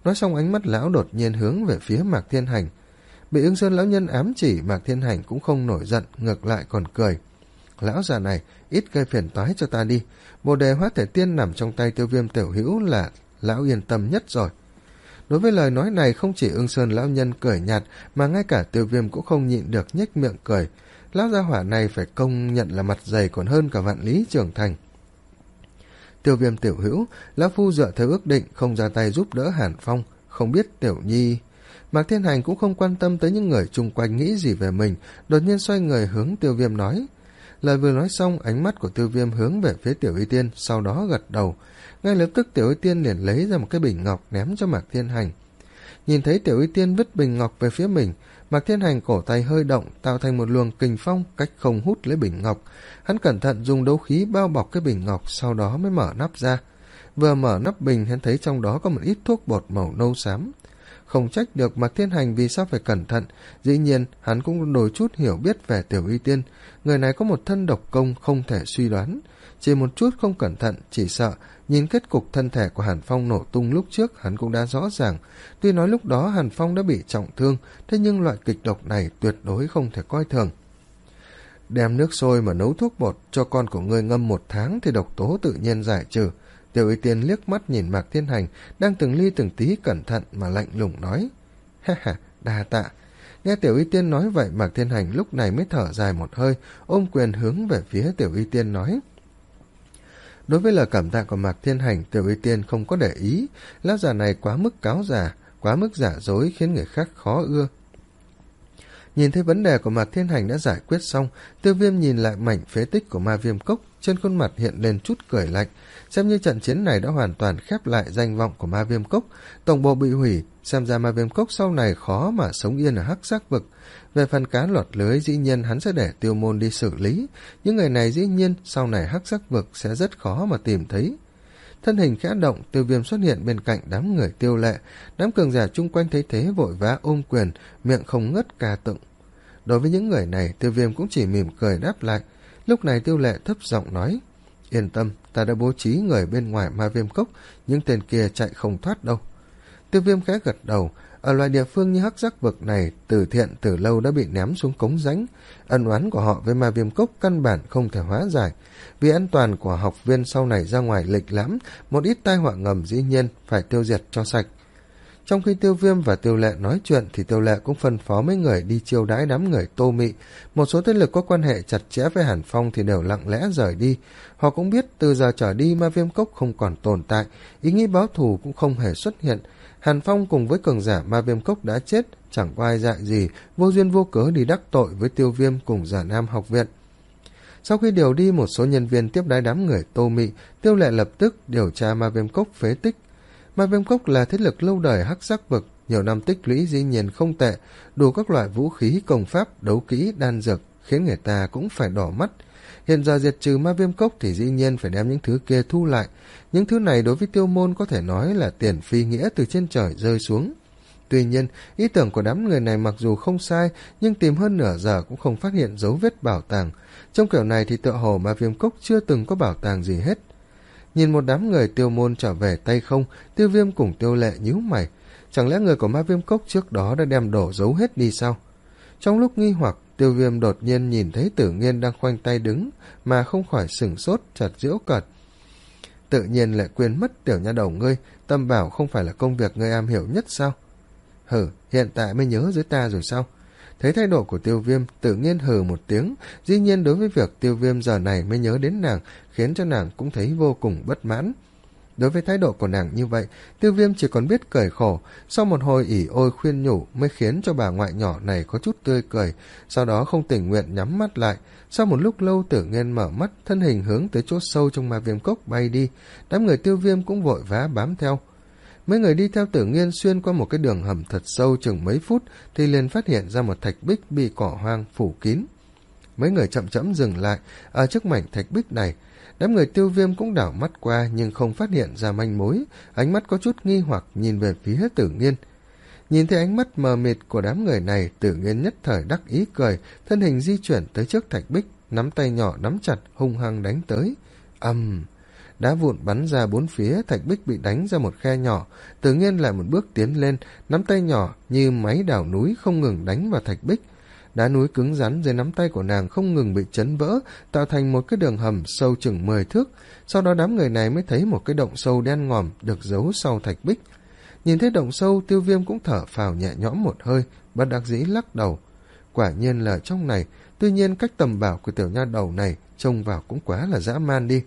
A: Nói xong ánh mắt lão đột nhiên hướng về phía Mạc Thiên Hành. Bị Ưng Sơn lão nhân ám chỉ, Mạc Thiên Hành cũng không nổi giận, ngược lại còn cười. Lão già này, ít gây phiền toái cho ta đi. Bồ đề hóa thể tiên nằm trong tay Tiêu Viêm tiểu hữu là lão yên tâm nhất rồi. Đối với lời nói này, không chỉ Ưng Sơn lão nhân cười nhạt, mà ngay cả Tiêu Viêm cũng không nhịn được nhếch miệng cười. Lão gia hỏa này phải công nhận là mặt dày còn hơn cả vạn lý trưởng thành. Tiêu Viêm tiểu hữu, lão phu dựa theo ước định không ra tay giúp đỡ Hàn Phong, không biết tiểu nhi. Mạc Thiên Hành cũng không quan tâm tới những người chung quanh nghĩ gì về mình, đột nhiên xoay người hướng Tiêu Viêm nói. Lời vừa nói xong, ánh mắt của Tiêu Viêm hướng về phía Tiểu Y Tiên, sau đó gật đầu. Ngay lập tức Tiểu Y Tiên liền lấy ra một cái bình ngọc ném cho Mạc Thiên Hành. Nhìn thấy Tiểu Y Tiên vứt bình ngọc về phía mình, Mạc Thiên Hành cổ tay hơi động, tạo thành một luồng kình phong, cách không hút lấy bình ngọc. Hắn cẩn thận dùng đấu khí bao bọc cái bình ngọc, sau đó mới mở nắp ra. Vừa mở nắp bình, hắn thấy trong đó có một ít thuốc bột màu nâu xám. Không trách được Mạc Thiên Hành vì sao phải cẩn thận, dĩ nhiên hắn cũng đôi chút hiểu biết về Tiểu Y Tiên. Người này có một thân độc công không thể suy đoán, chỉ một chút không cẩn thận, chỉ sợ nhìn kết cục thân thể của Hàn Phong nổ tung lúc trước hắn cũng đã rõ ràng. Tuy nói lúc đó Hàn Phong đã bị trọng thương, thế nhưng loại kịch độc này tuyệt đối không thể coi thường. Đem nước sôi mà nấu thuốc bột cho con của ngươi ngâm một tháng thì độc tố tự nhiên giải trừ. Tiểu Y Tiên liếc mắt nhìn Mạc Thiên Hành đang từng ly từng tí cẩn thận mà lạnh lùng nói. Ha ha, đa tạ. Nghe Tiểu Y Tiên nói vậy, Mạc Thiên Hành lúc này mới thở dài một hơi, ôm quyền hướng về phía Tiểu Y Tiên nói. Đối với lời cảm tạ của Mạc Thiên Hành, Tiểu Y Tiên không có để ý. Lão già này quá mức cáo già, quá mức giả dối khiến người khác khó ưa. Nhìn thấy vấn đề của Mạc Thiên Hành đã giải quyết xong, Tiêu Viêm nhìn lại mảnh phế tích của Ma Viêm Cốc, trên khuôn mặt hiện lên chút cười lạnh. Xem như trận chiến này đã hoàn toàn khép lại danh vọng của Ma Viêm Cốc, tổng bộ bị hủy, xem ra Ma Viêm Cốc sau này khó mà sống yên ở Hắc Giác Vực. Về phần cá lọt lưới, dĩ nhiên hắn sẽ để Tiêu Môn đi xử lý, những người này dĩ nhiên sau này Hắc Giác Vực sẽ rất khó mà tìm thấy. Thân hình khẽ động, Tiêu Viêm xuất hiện bên cạnh đám người Tiêu Lệ. Đám cường giả chung quanh thấy thế vội vã ôm quyền, miệng không ngớt ca tụng. Đối với những người này, Tiêu Viêm cũng chỉ mỉm cười đáp lại. Lúc này Tiêu Lệ thấp giọng nói, yên tâm, ta đã bố trí người bên ngoài Ma Viêm Cốc, những tên kia chạy không thoát đâu. Tiêu Viêm khẽ gật đầu. Ở loại địa phương như Hắc Giác Vực này, Từ Thiện từ lâu đã bị ném xuống cống rãnh. Ân oán của họ với Ma Viêm Cốc căn bản không thể hóa giải. Vì an toàn của học viên sau này ra ngoài lịch lãm, một ít tai họa ngầm dĩ nhiên phải tiêu diệt cho sạch. Trong khi Tiêu Viêm và Tiêu Lệ nói chuyện thì Tiêu Lệ cũng phân phó mấy người đi chiêu đãi đám người Tô Mị. Một số thế lực có quan hệ chặt chẽ với Hàn Phong thì đều lặng lẽ rời đi. Họ cũng biết từ giờ trở đi Ma Viêm Cốc không còn tồn tại, ý nghĩ báo thù cũng không hề xuất hiện. Hàn Phong cùng với cường giả Ma Viêm Cốc đã chết, chẳng có ai dại gì, vô duyên vô cớ đi đắc tội với Tiêu Viêm cùng Giả Nam học viện. Sau khi điều đi một số nhân viên tiếp đái đám người Tô Mị, Tiêu Lệ lập tức điều tra Ma Viêm Cốc phế tích. Ma Viêm Cốc là thế lực lâu đời Hắc Giác Vực, nhiều năm tích lũy dĩ nhiên không tệ, đủ các loại vũ khí, công pháp, đấu kỹ, đan dược, khiến người ta cũng phải đỏ mắt. Hiện giờ diệt trừ Ma Viêm Cốc thì dĩ nhiên phải đem những thứ kia thu lại. Những thứ này đối với Tiêu Môn có thể nói là tiền phi nghĩa từ trên trời rơi xuống. Tuy nhiên, ý tưởng của đám người này mặc dù không sai, nhưng tìm hơn nửa giờ cũng không phát hiện dấu vết bảo tàng. Trong kiểu này thì tựa hồ Ma Viêm Cốc chưa từng có bảo tàng gì hết. Nhìn một đám người Tiêu Môn trở về tay không, Tiêu Viêm cùng Tiêu Lệ nhíu mày. Chẳng lẽ người của Ma Viêm Cốc trước đó đã đem đổ dấu hết đi sao? Trong lúc nghi hoặc, Tiêu Viêm đột nhiên nhìn thấy Tử Nghiên đang khoanh tay đứng, mà không khỏi sửng sốt, chợt giễu cợt. Tự nhiên lại quên mất tiểu nha đầu ngươi, Tâm Bảo không phải là công việc ngươi am hiểu nhất sao? Hử, hiện tại mới nhớ dưới ta rồi sao? Thấy thái độ của Tiêu Viêm, Tự Nghiên hừ một tiếng, dĩ nhiên đối với việc Tiêu Viêm giờ này mới nhớ đến nàng, khiến cho nàng cũng thấy vô cùng bất mãn. Đối với thái độ của nàng như vậy, Tiêu Viêm chỉ còn biết cười khổ, sau một hồi ỉ ôi khuyên nhủ mới khiến cho bà ngoại nhỏ này có chút tươi cười, sau đó không tình nguyện nhắm mắt lại. Sau một lúc lâu, Tử Nghiên mở mắt, thân hình hướng tới chỗ sâu trong Ma Viêm Cốc bay đi, đám người Tiêu Viêm cũng vội vã bám theo. Mấy người đi theo Tử Nghiên xuyên qua một cái đường hầm thật sâu chừng mấy phút thì liền phát hiện ra một thạch bích bị cỏ hoang phủ kín. Mấy người chậm chậm dừng lại ở trước mảnh thạch bích này. Đám người Tiêu Viêm cũng đảo mắt qua nhưng không phát hiện ra manh mối, ánh mắt có chút nghi hoặc nhìn về phía Tử Nghiên. Nhìn thấy ánh mắt mờ mịt của đám người này, Tử Nghiên nhất thời đắc ý cười, thân hình di chuyển tới trước thạch bích, nắm tay nhỏ nắm chặt, hung hăng đánh tới. Ầm! đá vụn bắn ra bốn phía, thạch bích bị đánh ra một khe nhỏ. Tử Nghiên lại một bước tiến lên, nắm tay nhỏ như máy đào núi không ngừng đánh vào thạch bích. Đá núi cứng rắn dưới nắm tay của nàng không ngừng bị chấn vỡ, tạo thành một cái đường hầm sâu chừng mười thước. Sau đó đám người này mới thấy một cái động sâu đen ngòm được giấu sau thạch bích. Nhìn thấy động sâu, Tiêu Viêm cũng thở phào nhẹ nhõm một hơi, bất đắc dĩ lắc đầu. Quả nhiên là trong này, tuy nhiên cách tầm bảo của tiểu nha đầu này trông vào cũng quá là dã man đi.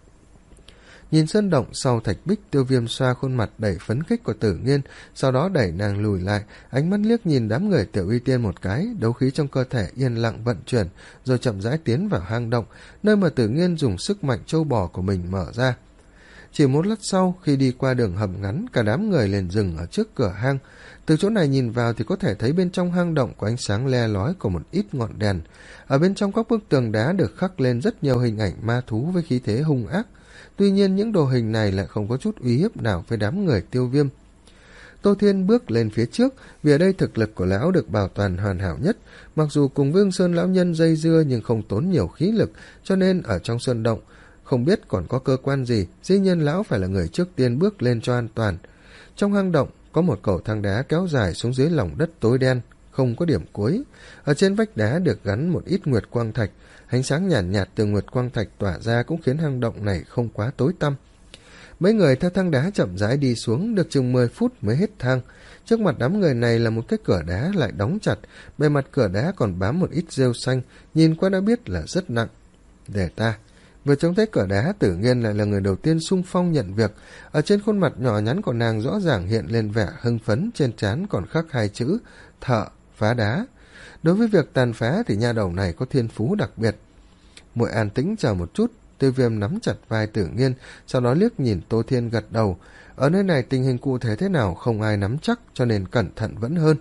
A: Nhìn sơn động sau thạch bích, Tiêu Viêm xoa khuôn mặt đầy phấn khích của Tử Nghiên, sau đó đẩy nàng lùi lại, ánh mắt liếc nhìn đám người Tiểu Y Tiên một cái, đấu khí trong cơ thể yên lặng vận chuyển, rồi chậm rãi tiến vào hang động, nơi mà Tử Nghiên dùng sức mạnh trâu bò của mình mở ra. Chỉ một lát sau, khi đi qua đường hầm ngắn, cả đám người liền dừng ở trước cửa hang. Từ chỗ này nhìn vào thì có thể thấy bên trong hang động có ánh sáng le lói của một ít ngọn đèn. Ở bên trong các bức tường đá được khắc lên rất nhiều hình ảnh ma thú với khí thế hung ác. Tuy nhiên những đồ hình này lại không có chút uy hiếp nào với đám người Tiêu Viêm. Tô Thiên bước lên phía trước, vì ở đây thực lực của lão được bảo toàn hoàn hảo nhất. Mặc dù cùng Vương Sơn lão nhân dây dưa nhưng không tốn nhiều khí lực, cho nên ở trong sơn động không biết còn có cơ quan gì, dĩ nhiên lão phải là người trước tiên bước lên cho an toàn. Trong hang động có một cầu thang đá kéo dài xuống dưới lòng đất tối đen, không có điểm cuối. Ở trên vách đá được gắn một ít nguyệt quang thạch, ánh sáng nhàn nhạt, nhạt từ nguyệt quang thạch tỏa ra cũng khiến hang động này không quá tối tăm. Mấy người theo thang đá chậm rãi đi xuống, được chừng mười phút mới hết thang. Trước mặt đám người này là một cái cửa đá lại đóng chặt, bề mặt cửa đá còn bám một ít rêu xanh, nhìn qua đã biết là rất nặng. Để ta. Vừa trông thấy cửa đá, Tử Nghiên lại là người đầu tiên xung phong nhận việc. Ở trên khuôn mặt nhỏ nhắn của nàng rõ ràng hiện lên vẻ hưng phấn, trên trán còn khắc hai chữ thợ phá đá. Đối với việc tàn phá thì nha đầu này có thiên phú đặc biệt. Muội an tĩnh chờ một chút, Tiêu Viêm nắm chặt vai Tử Nghiên, sau đó liếc nhìn Tô Thiên gật đầu. Ở nơi này tình hình cụ thể thế nào không ai nắm chắc, cho nên cẩn thận vẫn hơn.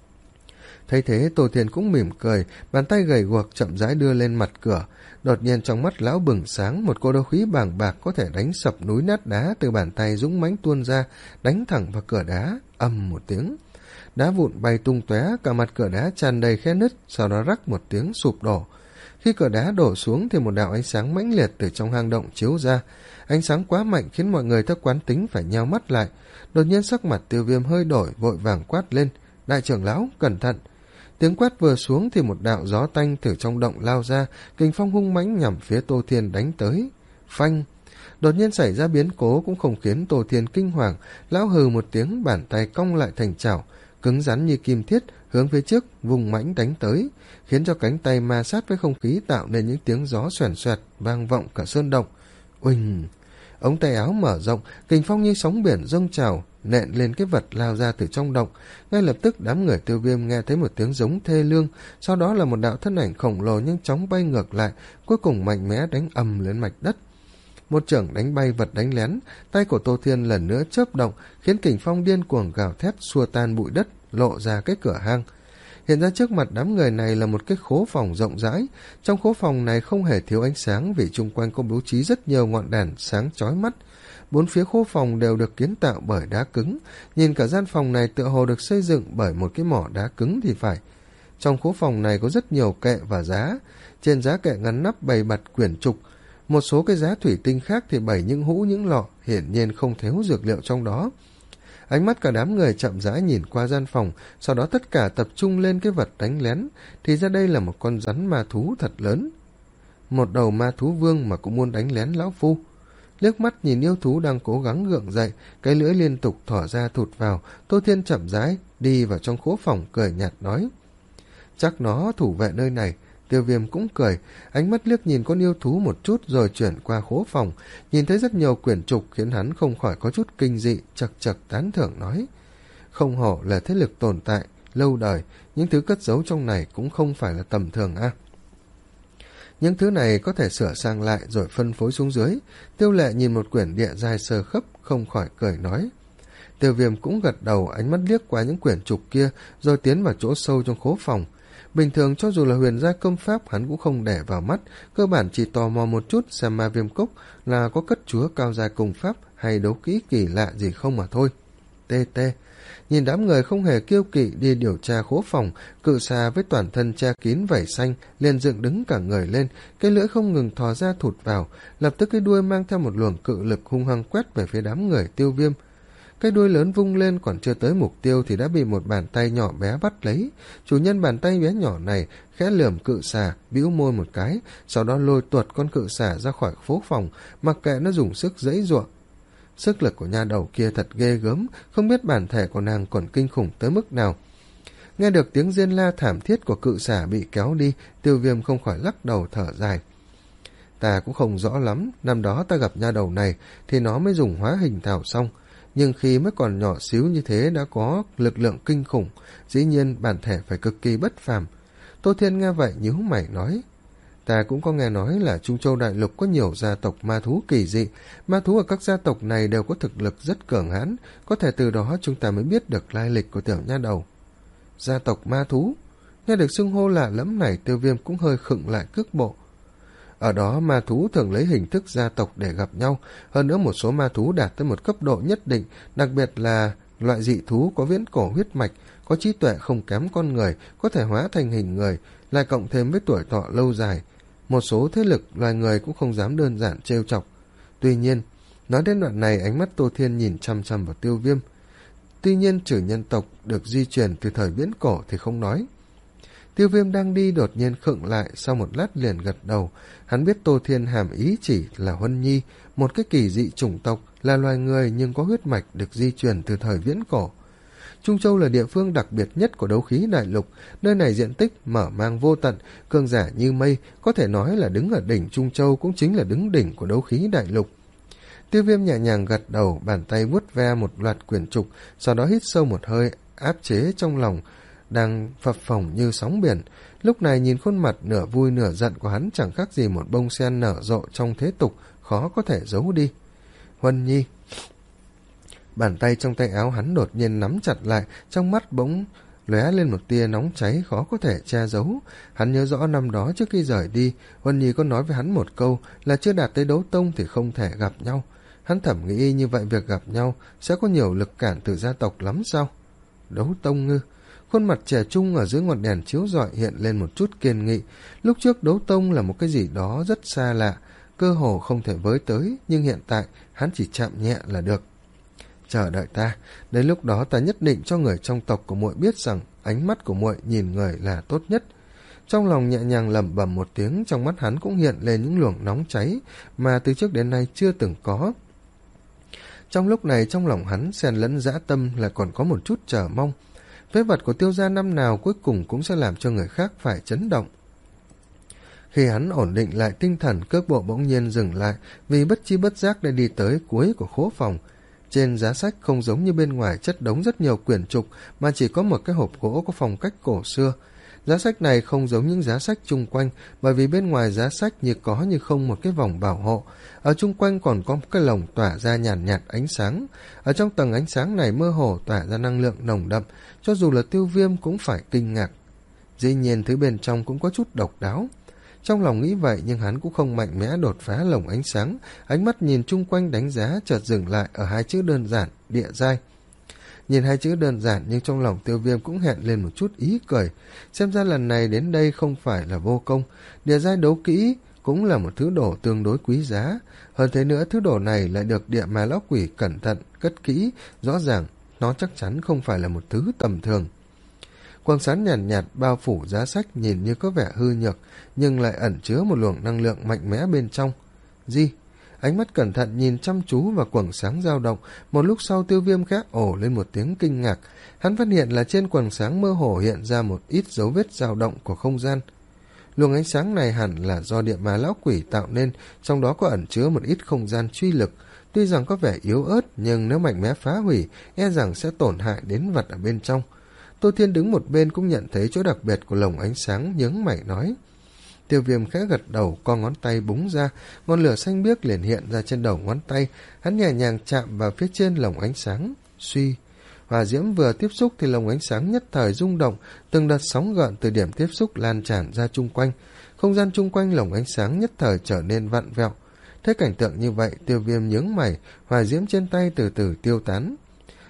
A: Thấy thế, Tô Thiên cũng mỉm cười, bàn tay gầy guộc chậm rãi đưa lên mặt cửa. Đột nhiên trong mắt lão bừng sáng, một cỗ đấu khí bàng bạc có thể đánh sập núi nát đá từ bàn tay dũng mãnh tuôn ra, đánh thẳng vào cửa đá, ầm một tiếng. Đá vụn bay tung tóe, cả mặt cửa đá tràn đầy khe nứt, sau đó rắc một tiếng sụp đổ. Khi cửa đá đổ xuống thì một đạo ánh sáng mãnh liệt từ trong hang động chiếu ra. Ánh sáng quá mạnh khiến mọi người theo quán tính phải nheo mắt lại. Đột nhiên sắc mặt Tiêu Viêm hơi đổi, vội vàng quát lên: "Đại trưởng lão, cẩn thận!" Tiếng quát vừa xuống thì một đạo gió tanh từ trong động lao ra, kình phong hung mãnh nhằm phía Tô Thiên đánh tới. Phanh! Đột nhiên xảy ra biến cố cũng không khiến Tô Thiên kinh hoàng, lão hừ một tiếng, bàn tay cong lại thành chảo, cứng rắn như kim thiết, hướng phía trước vùng mãnh đánh tới, khiến cho cánh tay ma sát với không khí tạo nên những tiếng gió xoèn xoẹt vang vọng cả sơn động. Uỳnh! Ống tay áo mở rộng, kình phong như sóng biển dâng trào, nện lên cái vật lao ra từ trong động. Ngay lập tức đám người Tiêu Viêm nghe thấy một tiếng giống thê lương, sau đó là một đạo thân ảnh khổng lồ nhanh chóng bay ngược lại, cuối cùng mạnh mẽ đánh ầm lên mạch đất. Một chưởng đánh bay vật đánh lén, tay của Tô Thiên lần nữa chớp động, khiến kình phong điên cuồng gào thét xua tan bụi đất, lộ ra cái cửa hang. Hiện ra trước mặt đám người này là một cái khố phòng rộng rãi. Trong khố phòng này không hề thiếu ánh sáng vì chung quanh có bố trí rất nhiều ngọn đèn sáng chói mắt. Bốn phía khố phòng đều được kiến tạo bởi đá cứng. Nhìn cả gian phòng này tựa hồ được xây dựng bởi một cái mỏ đá cứng thì phải. Trong khố phòng này có rất nhiều kệ và giá. Trên giá kệ ngăn nắp bày bặt quyển trục. Một số cái giá thủy tinh khác thì bày những hũ những lọ, hiển nhiên không thiếu dược liệu trong đó. Ánh mắt cả đám người chậm rãi nhìn qua gian phòng, sau đó tất cả tập trung lên cái vật đánh lén, thì ra đây là một con rắn ma thú thật lớn. Một đầu ma thú vương mà cũng muốn đánh lén lão phu. Liếc mắt nhìn yêu thú đang cố gắng gượng dậy, cái lưỡi liên tục thỏ ra thụt vào, Tô Thiên chậm rãi đi vào trong khố phòng cười nhạt nói: "Chắc nó thủ vệ nơi này." Tiêu Viêm cũng cười, ánh mắt liếc nhìn con yêu thú một chút rồi chuyển qua khố phòng, nhìn thấy rất nhiều quyển trục khiến hắn không khỏi có chút kinh dị, chật chật tán thưởng nói: "Không hổ là thế lực tồn tại lâu đời, những thứ cất giấu trong này cũng không phải là tầm thường a." Những thứ này có thể sửa sang lại rồi phân phối xuống dưới. Tiêu Lệ nhìn một quyển địa giai sơ khấp, không khỏi cười nói. Tiêu Viêm cũng gật đầu, ánh mắt liếc qua những quyển trục kia rồi tiến vào chỗ sâu trong khố phòng. Bình thường cho dù là huyền gia công pháp hắn cũng không để vào mắt, cơ bản chỉ tò mò một chút xem ma viêm cốc là có cất chúa cao giai công pháp hay đấu kỹ kỳ lạ gì không mà thôi. Tê tê, Nhìn đám người không hề kiêu kỵ đi điều tra khố phòng, cự xà với toàn thân che kín vảy xanh liền dựng đứng cả người lên, cái lưỡi không ngừng thò ra thụt vào, lập tức cái đuôi mang theo một luồng cự lực hung hăng quét về phía đám người Tiêu Viêm. Cái đuôi lớn vung lên còn chưa tới mục tiêu thì đã bị một bàn tay nhỏ bé bắt lấy. Chủ nhân bàn tay bé nhỏ này khẽ lườm cự xà, bĩu môi một cái, sau đó lôi tuột con cự xà ra khỏi phố phòng, mặc kệ nó dùng sức giãy giụa. Sức lực của nha đầu kia thật ghê gớm, không biết bản thể của nàng còn kinh khủng tới mức nào. Nghe được tiếng rên la thảm thiết của cự xà bị kéo đi, Tiêu Viêm không khỏi lắc đầu thở dài. Ta cũng không rõ lắm, năm đó ta gặp nha đầu này thì nó mới dùng hóa hình thảo xong, nhưng khi mới còn nhỏ xíu như thế đã có lực lượng kinh khủng, dĩ nhiên bản thể phải cực kỳ bất phàm. Tô Thiên nghe vậy nhíu mày nói, ta cũng có nghe nói là Trung Châu Đại Lục có nhiều gia tộc ma thú kỳ dị, ma thú ở các gia tộc này đều có thực lực rất cường hãn, có thể từ đó chúng ta mới biết được lai lịch của tiểu nha đầu. Gia tộc ma thú? Nghe được xưng hô lạ lẫm này, Tiêu Viêm cũng hơi khựng lại cước bộ. Ở đó ma thú thường lấy hình thức gia tộc để gặp nhau, hơn nữa một số ma thú đạt tới một cấp độ nhất định, đặc biệt là loại dị thú có viễn cổ huyết mạch, có trí tuệ không kém con người, có thể hóa thành hình người, lại cộng thêm với tuổi thọ lâu dài. Một số thế lực loài người cũng không dám đơn giản trêu chọc. Tuy nhiên, nói đến đoạn này, ánh mắt Tô Thiên nhìn chăm chăm vào Tiêu Viêm. Tuy nhiên trừ nhân tộc được di truyền từ thời viễn cổ thì không nói. Tiêu Viêm đang đi đột nhiên khựng lại, sau một lát liền gật đầu. Hắn biết Tô Thiên hàm ý chỉ là Huân Nhi, một cái kỳ dị chủng tộc, là loài người nhưng có huyết mạch được di truyền từ thời viễn cổ. Trung Châu là địa phương đặc biệt nhất của đấu khí đại lục, nơi này diện tích mở mang vô tận, cường giả như mây, có thể nói là đứng ở đỉnh Trung Châu cũng chính là đứng đỉnh của đấu khí đại lục. Tiêu Viêm nhẹ nhàng gật đầu, bàn tay vuốt ve một loạt quyển trục, sau đó hít sâu một hơi, áp chế trong lòng đang phập phồng như sóng biển. Lúc này nhìn khuôn mặt nửa vui nửa giận của hắn chẳng khác gì một bông sen nở rộ trong thế tục, khó có thể giấu đi. Huân Nhi. Bàn tay trong tay áo hắn đột nhiên nắm chặt lại, trong mắt bỗng lóe lên một tia nóng cháy khó có thể che giấu. Hắn nhớ rõ năm đó trước khi rời đi, Huân Nhi có nói với hắn một câu là chưa đạt tới đấu tông thì không thể gặp nhau. Hắn thẩm nghĩ như vậy việc gặp nhau sẽ có nhiều lực cản từ gia tộc lắm sao? Đấu tông ngư? Khuôn mặt trẻ trung ở dưới ngọn đèn chiếu rọi hiện lên một chút kiên nghị. Lúc trước đấu tông là một cái gì đó rất xa lạ, cơ hồ không thể với tới, nhưng hiện tại hắn chỉ chạm nhẹ là được. Chờ đợi ta, đến lúc đó ta nhất định cho người trong tộc của muội biết rằng ánh mắt của muội nhìn người là tốt nhất. Trong lòng nhẹ nhàng lẩm bẩm một tiếng, trong mắt hắn cũng hiện lên những luồng nóng cháy mà từ trước đến nay chưa từng có. Trong lúc này trong lòng hắn xen lẫn dã tâm lại còn có một chút chờ mong. Phế vật của Tiêu gia năm nào cuối cùng cũng sẽ làm cho người khác phải chấn động. Khi hắn ổn định lại tinh thần, cước bộ bỗng nhiên dừng lại, vì bất chi bất giác đã đi tới cuối của khố phòng. Trên giá sách không giống như bên ngoài chất đống rất nhiều quyển trục, mà chỉ có một cái hộp gỗ có phong cách cổ xưa. Giá sách này không giống những giá sách chung quanh, bởi vì bên ngoài giá sách như có như không một cái vòng bảo hộ. Ở chung quanh còn có một cái lồng tỏa ra nhàn nhạt, nhạt ánh sáng. Ở trong tầng ánh sáng này mơ hồ tỏa ra năng lượng nồng đậm, cho dù là Tiêu Viêm cũng phải kinh ngạc. Dĩ nhiên thứ bên trong cũng có chút độc đáo. Trong lòng nghĩ vậy nhưng hắn cũng không mạnh mẽ đột phá lồng ánh sáng, ánh mắt nhìn chung quanh đánh giá chợt dừng lại ở hai chữ đơn giản, địa giai. Nhìn hai chữ đơn giản nhưng trong lòng Tiêu Viêm cũng hẹn lên một chút ý cười, xem ra lần này đến đây không phải là vô công. Địa giai đấu kỹ cũng là một thứ đồ tương đối quý giá, hơn thế nữa thứ đồ này lại được địa ma lão quỷ cẩn thận cất kỹ, rõ ràng nó chắc chắn không phải là một thứ tầm thường. Quang sáng nhàn nhạt, nhạt bao phủ giá sách nhìn như có vẻ hư nhược, nhưng lại ẩn chứa một luồng năng lượng mạnh mẽ bên trong. Gì? Ánh mắt cẩn thận nhìn chăm chú vào quầng sáng dao động, một lúc sau Tiêu Viêm khẽ ồ lên một tiếng kinh ngạc. Hắn phát hiện là trên quầng sáng mơ hồ hiện ra một ít dấu vết dao động của không gian. Luồng ánh sáng này hẳn là do địa ma lão quỷ tạo nên, trong đó có ẩn chứa một ít không gian truy lực. Tuy rằng có vẻ yếu ớt, nhưng nếu mạnh mẽ phá hủy, e rằng sẽ tổn hại đến vật ở bên trong. Tô Thiên đứng một bên cũng nhận thấy chỗ đặc biệt của lồng ánh sáng, nhướng mày nói. Tiêu Viêm khẽ gật đầu, con ngón tay búng ra, ngọn lửa xanh biếc liền hiện ra trên đầu ngón tay. Hắn nhẹ nhàng chạm vào phía trên lồng ánh sáng. Suy, hỏa diễm vừa tiếp xúc thì lồng ánh sáng nhất thời rung động, từng đợt sóng gợn từ điểm tiếp xúc lan tràn ra chung quanh. Không gian chung quanh lồng ánh sáng nhất thời trở nên vặn vẹo. Thấy cảnh tượng như vậy, Tiêu Viêm nhướng mày, hỏa diễm trên tay từ từ tiêu tán.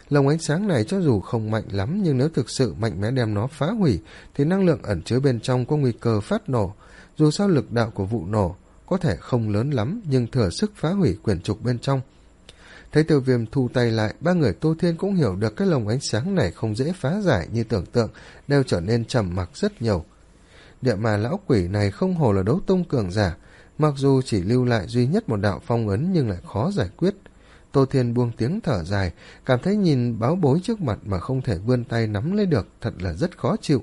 A: Lồng ánh sáng này cho dù không mạnh lắm, nhưng nếu thực sự mạnh mẽ đem nó phá hủy, thì năng lượng ẩn chứa bên trong có nguy cơ phát nổ. Dù sao lực đạo của vụ nổ có thể không lớn lắm, nhưng thừa sức phá hủy quyển trục bên trong. Thấy Tiêu Viêm thu tay lại, ba người Tô Thiên cũng hiểu được cái lồng ánh sáng này không dễ phá giải như tưởng tượng, đều trở nên trầm mặc rất nhiều. Địa mà lão quỷ này không hồ là đấu tông cường giả, mặc dù chỉ lưu lại duy nhất một đạo phong ấn nhưng lại khó giải quyết. Tô Thiên buông tiếng thở dài, cảm thấy nhìn báo bối trước mặt mà không thể vươn tay nắm lấy được, thật là rất khó chịu.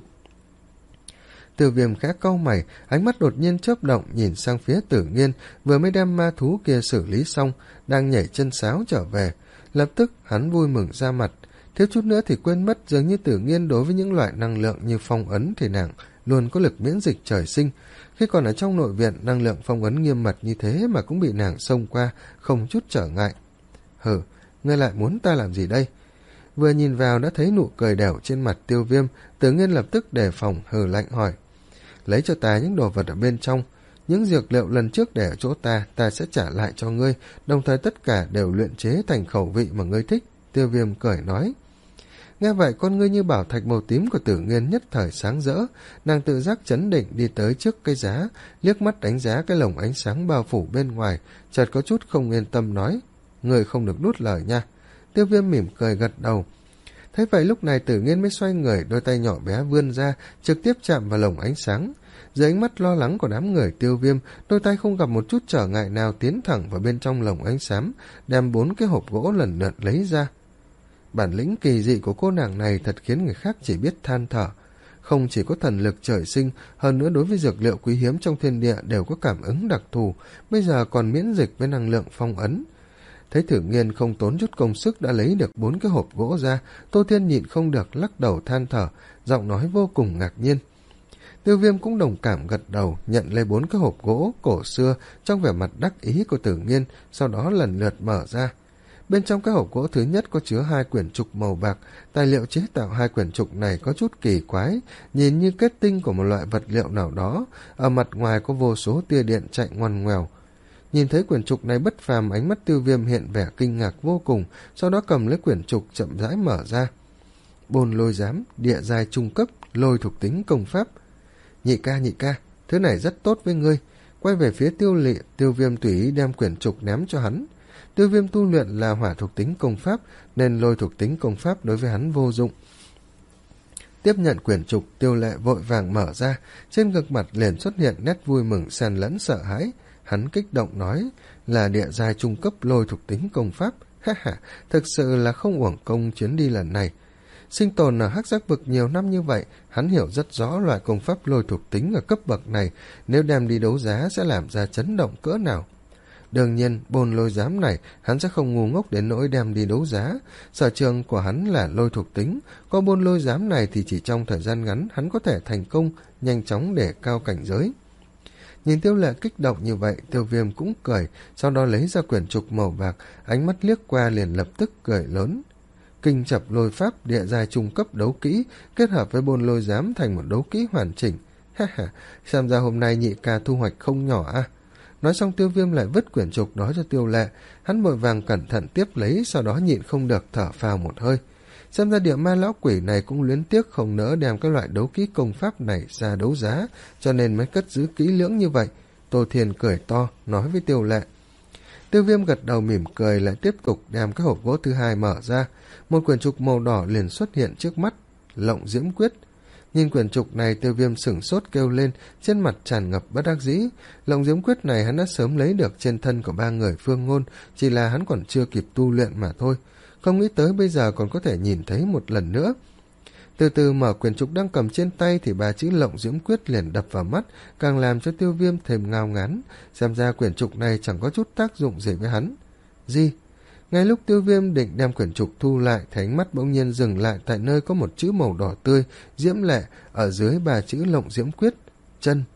A: Tiêu Viêm khẽ cau mày, ánh mắt đột nhiên chớp động nhìn sang phía Tử Nghiên, vừa mới đem ma thú kia xử lý xong, đang nhảy chân sáo trở về. Lập tức hắn vui mừng ra mặt, thiếu chút nữa thì quên mất dường như Tử Nghiên đối với những loại năng lượng như phong ấn thì nàng luôn có lực miễn dịch trời sinh. Khi còn ở trong nội viện, năng lượng phong ấn nghiêm mật như thế mà cũng bị nàng xông qua, không chút trở ngại. Hừ, ngươi lại muốn ta làm gì đây? Vừa nhìn vào đã thấy nụ cười đẻo trên mặt Tiêu Viêm, Tử Nghiên lập tức đề phòng hừ lạnh hỏi. Lấy cho ta những đồ vật ở bên trong, những dược liệu lần trước để ở chỗ ta, ta sẽ trả lại cho ngươi, đồng thời tất cả đều luyện chế thành khẩu vị mà ngươi thích. Tiêu Viêm cười nói. Nghe vậy, con ngươi như bảo thạch màu tím của Tử Nghiên nhất thời sáng rỡ, nàng tự giác chấn định đi tới trước cây giá, liếc mắt đánh giá cái lồng ánh sáng bao phủ bên ngoài, chợt có chút không yên tâm nói, ngươi không được nuốt lời nha. Tiêu Viêm mỉm cười gật đầu. Thấy vậy lúc này Tử Nghiên mới xoay người, đôi tay nhỏ bé vươn ra, trực tiếp chạm vào lồng ánh sáng. Dưới ánh mắt lo lắng của đám người Tiêu Viêm, đôi tay không gặp một chút trở ngại nào tiến thẳng vào bên trong lồng ánh sáng, đem bốn cái hộp gỗ lần lượt lấy ra. Bản lĩnh kỳ dị của cô nàng này thật khiến người khác chỉ biết than thở. Không chỉ có thần lực trời sinh, hơn nữa đối với dược liệu quý hiếm trong thiên địa đều có cảm ứng đặc thù, bây giờ còn miễn dịch với năng lượng phong ấn. Thấy Tử Nghiên không tốn chút công sức đã lấy được bốn cái hộp gỗ ra, Tô Thiên nhịn không được lắc đầu than thở, giọng nói vô cùng ngạc nhiên. Tiêu Viêm cũng đồng cảm gật đầu, nhận lấy bốn cái hộp gỗ cổ xưa trong vẻ mặt đắc ý của Tử Nghiên, sau đó lần lượt mở ra. Bên trong cái hộp gỗ thứ nhất có chứa hai quyển trục màu bạc, tài liệu chế tạo hai quyển trục này có chút kỳ quái, nhìn như kết tinh của một loại vật liệu nào đó, ở mặt ngoài có vô số tia điện chạy ngoằn ngoèo. Nhìn thấy quyển trục này bất phàm, ánh mắt Tiêu Viêm hiện vẻ kinh ngạc vô cùng, sau đó cầm lấy quyển trục chậm rãi mở ra. Bồn lôi giám, địa giai trung cấp, lôi thuộc tính công pháp. Nhị ca, nhị ca, thứ này rất tốt với ngươi. Quay về phía Tiêu Lị, Tiêu Viêm tùy ý đem quyển trục ném cho hắn. Tiêu Viêm tu luyện là hỏa thuộc tính công pháp, nên lôi thuộc tính công pháp đối với hắn vô dụng. Tiếp nhận quyển trục, Tiêu Lệ vội vàng mở ra, trên gương mặt liền xuất hiện nét vui mừng xen lẫn sợ hãi. Hắn kích động nói, là địa giai trung cấp lôi thuộc tính công pháp. Ha ha, thực sự là không uổng công chuyến đi lần này. Sinh tồn ở Hắc Giác vực nhiều năm như vậy, hắn hiểu rất rõ loại công pháp lôi thuộc tính ở cấp bậc này, nếu đem đi đấu giá sẽ làm ra chấn động cỡ nào. Đương nhiên, bồn lôi giám này hắn sẽ không ngu ngốc đến nỗi đem đi đấu giá. Sở trường của hắn là lôi thuộc tính, có bồn lôi giám này thì chỉ trong thời gian ngắn hắn có thể thành công, nhanh chóng để cao cảnh giới. Nhìn Tiêu Lệ kích động như vậy, Tiêu Viêm cũng cười, sau đó lấy ra quyển trục màu bạc, ánh mắt liếc qua liền lập tức cười lớn. Kinh chập lôi pháp địa giai trung cấp đấu kỹ, kết hợp với bồn lôi giám thành một đấu kỹ hoàn chỉnh. Ha ha, xem ra hôm nay nhị ca thu hoạch không nhỏ à. Nói xong Tiêu Viêm lại vứt quyển trục đó cho Tiêu Lệ, hắn vội vàng cẩn thận tiếp lấy, sau đó nhịn không được thở phào một hơi. Xem ra địa ma lão quỷ này cũng luyến tiếc không nỡ đem các loại đấu kỹ công pháp này ra đấu giá, cho nên mới cất giữ kỹ lưỡng như vậy. Tô Thiên cười to, nói với Tiêu Lệ. Tiêu Viêm gật đầu mỉm cười, lại tiếp tục đem cái hộp gỗ thứ hai mở ra. Một quyển trục màu đỏ liền xuất hiện trước mắt, Lộng Diễm Quyết. Nhìn quyển trục này, Tiêu Viêm sửng sốt kêu lên, trên mặt tràn ngập bất đắc dĩ. Lộng Diễm Quyết này hắn đã sớm lấy được trên thân của ba người Phương Ngôn, chỉ là hắn còn chưa kịp tu luyện mà thôi. Không nghĩ tới bây giờ còn có thể nhìn thấy một lần nữa. Từ từ mở quyển trục đang cầm trên tay thì ba chữ Lộng Diễm Quyết liền đập vào mắt, càng làm cho Tiêu Viêm thêm ngao ngán. Xem ra quyển trục này chẳng có chút tác dụng gì với hắn. Gì? Ngay lúc Tiêu Viêm định đem quyển trục thu lại, thấy ánh mắt bỗng nhiên dừng lại tại nơi có một chữ màu đỏ tươi, diễm lệ, ở dưới ba chữ Lộng Diễm Quyết. Chân.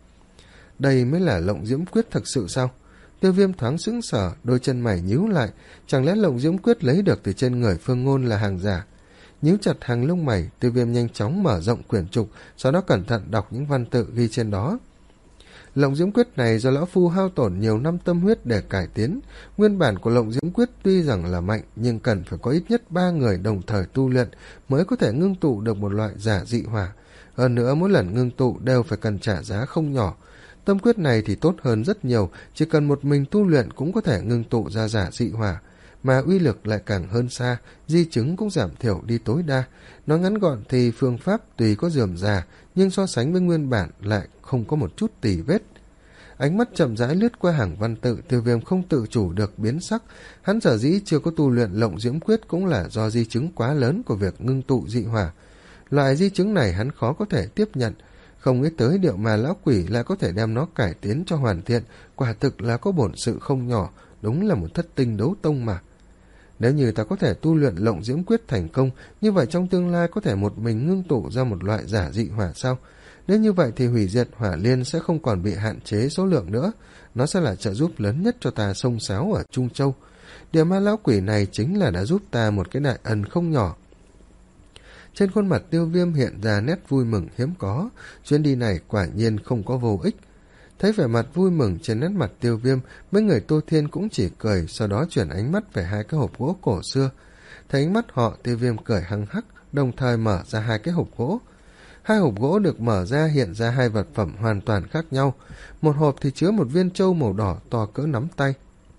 A: Đây mới là Lộng Diễm Quyết thật sự sao? Tiêu Viêm thoáng sững sờ, đôi chân mày nhíu lại, chẳng lẽ Lộng Diễm Quyết lấy được từ trên người Phương Ngôn là hàng giả? Nhíu chặt hàng lông mày, Tiêu Viêm nhanh chóng mở rộng quyển trục, sau đó cẩn thận đọc những văn tự ghi trên đó. Lộng diễm quyết này do lão phu hao tổn nhiều năm tâm huyết để cải tiến. Nguyên bản của lộng diễm quyết tuy rằng là mạnh, nhưng cần phải có ít nhất ba người đồng thời tu luyện mới có thể ngưng tụ được một loại giả dị hỏa. Hơn nữa mỗi lần ngưng tụ đều phải cần trả giá không nhỏ. Tâm quyết này thì tốt hơn rất nhiều, chỉ cần một mình tu luyện cũng có thể ngưng tụ ra giả dị hỏa, mà uy lực lại càng hơn xa, di chứng cũng giảm thiểu đi tối đa. Nói ngắn gọn thì phương pháp tùy có rườm rà, nhưng so sánh với nguyên bản lại không có một chút tì vết. Ánh mắt chậm rãi lướt qua hàng văn tự, Tiêu Viêm không tự chủ được biến sắc. Hắn sở dĩ chưa có tu luyện lộng diễm quyết cũng là do di chứng quá lớn của việc ngưng tụ dị hỏa. Loại di chứng này hắn khó có thể tiếp nhận. Không nghĩ tới điệu mà lão quỷ lại có thể đem nó cải tiến cho hoàn thiện, quả thực là có bổn sự không nhỏ, đúng là một thất tinh đấu tông mà. Nếu như ta có thể tu luyện lộng diễm quyết thành công, như vậy trong tương lai có thể một mình ngưng tụ ra một loại giả dị hỏa sao? Nếu như vậy thì hủy diệt hỏa liên sẽ không còn bị hạn chế số lượng nữa, nó sẽ là trợ giúp lớn nhất cho ta xông xáo ở Trung Châu. Địa ma lão quỷ này chính là đã giúp ta một cái đại ân không nhỏ. Trên khuôn mặt Tiêu Viêm hiện ra nét vui mừng hiếm có, chuyến đi này quả nhiên không có vô ích. Thấy vẻ mặt vui mừng trên nét mặt Tiêu Viêm, mấy người Tô Thiên cũng chỉ cười, sau đó chuyển ánh mắt về hai cái hộp gỗ cổ xưa. Thấy ánh mắt họ, Tiêu Viêm cười hăng hắc, đồng thời mở ra hai cái hộp gỗ. Hai hộp gỗ được mở ra hiện ra hai vật phẩm hoàn toàn khác nhau. Một hộp thì chứa một viên trâu màu đỏ to cỡ nắm tay.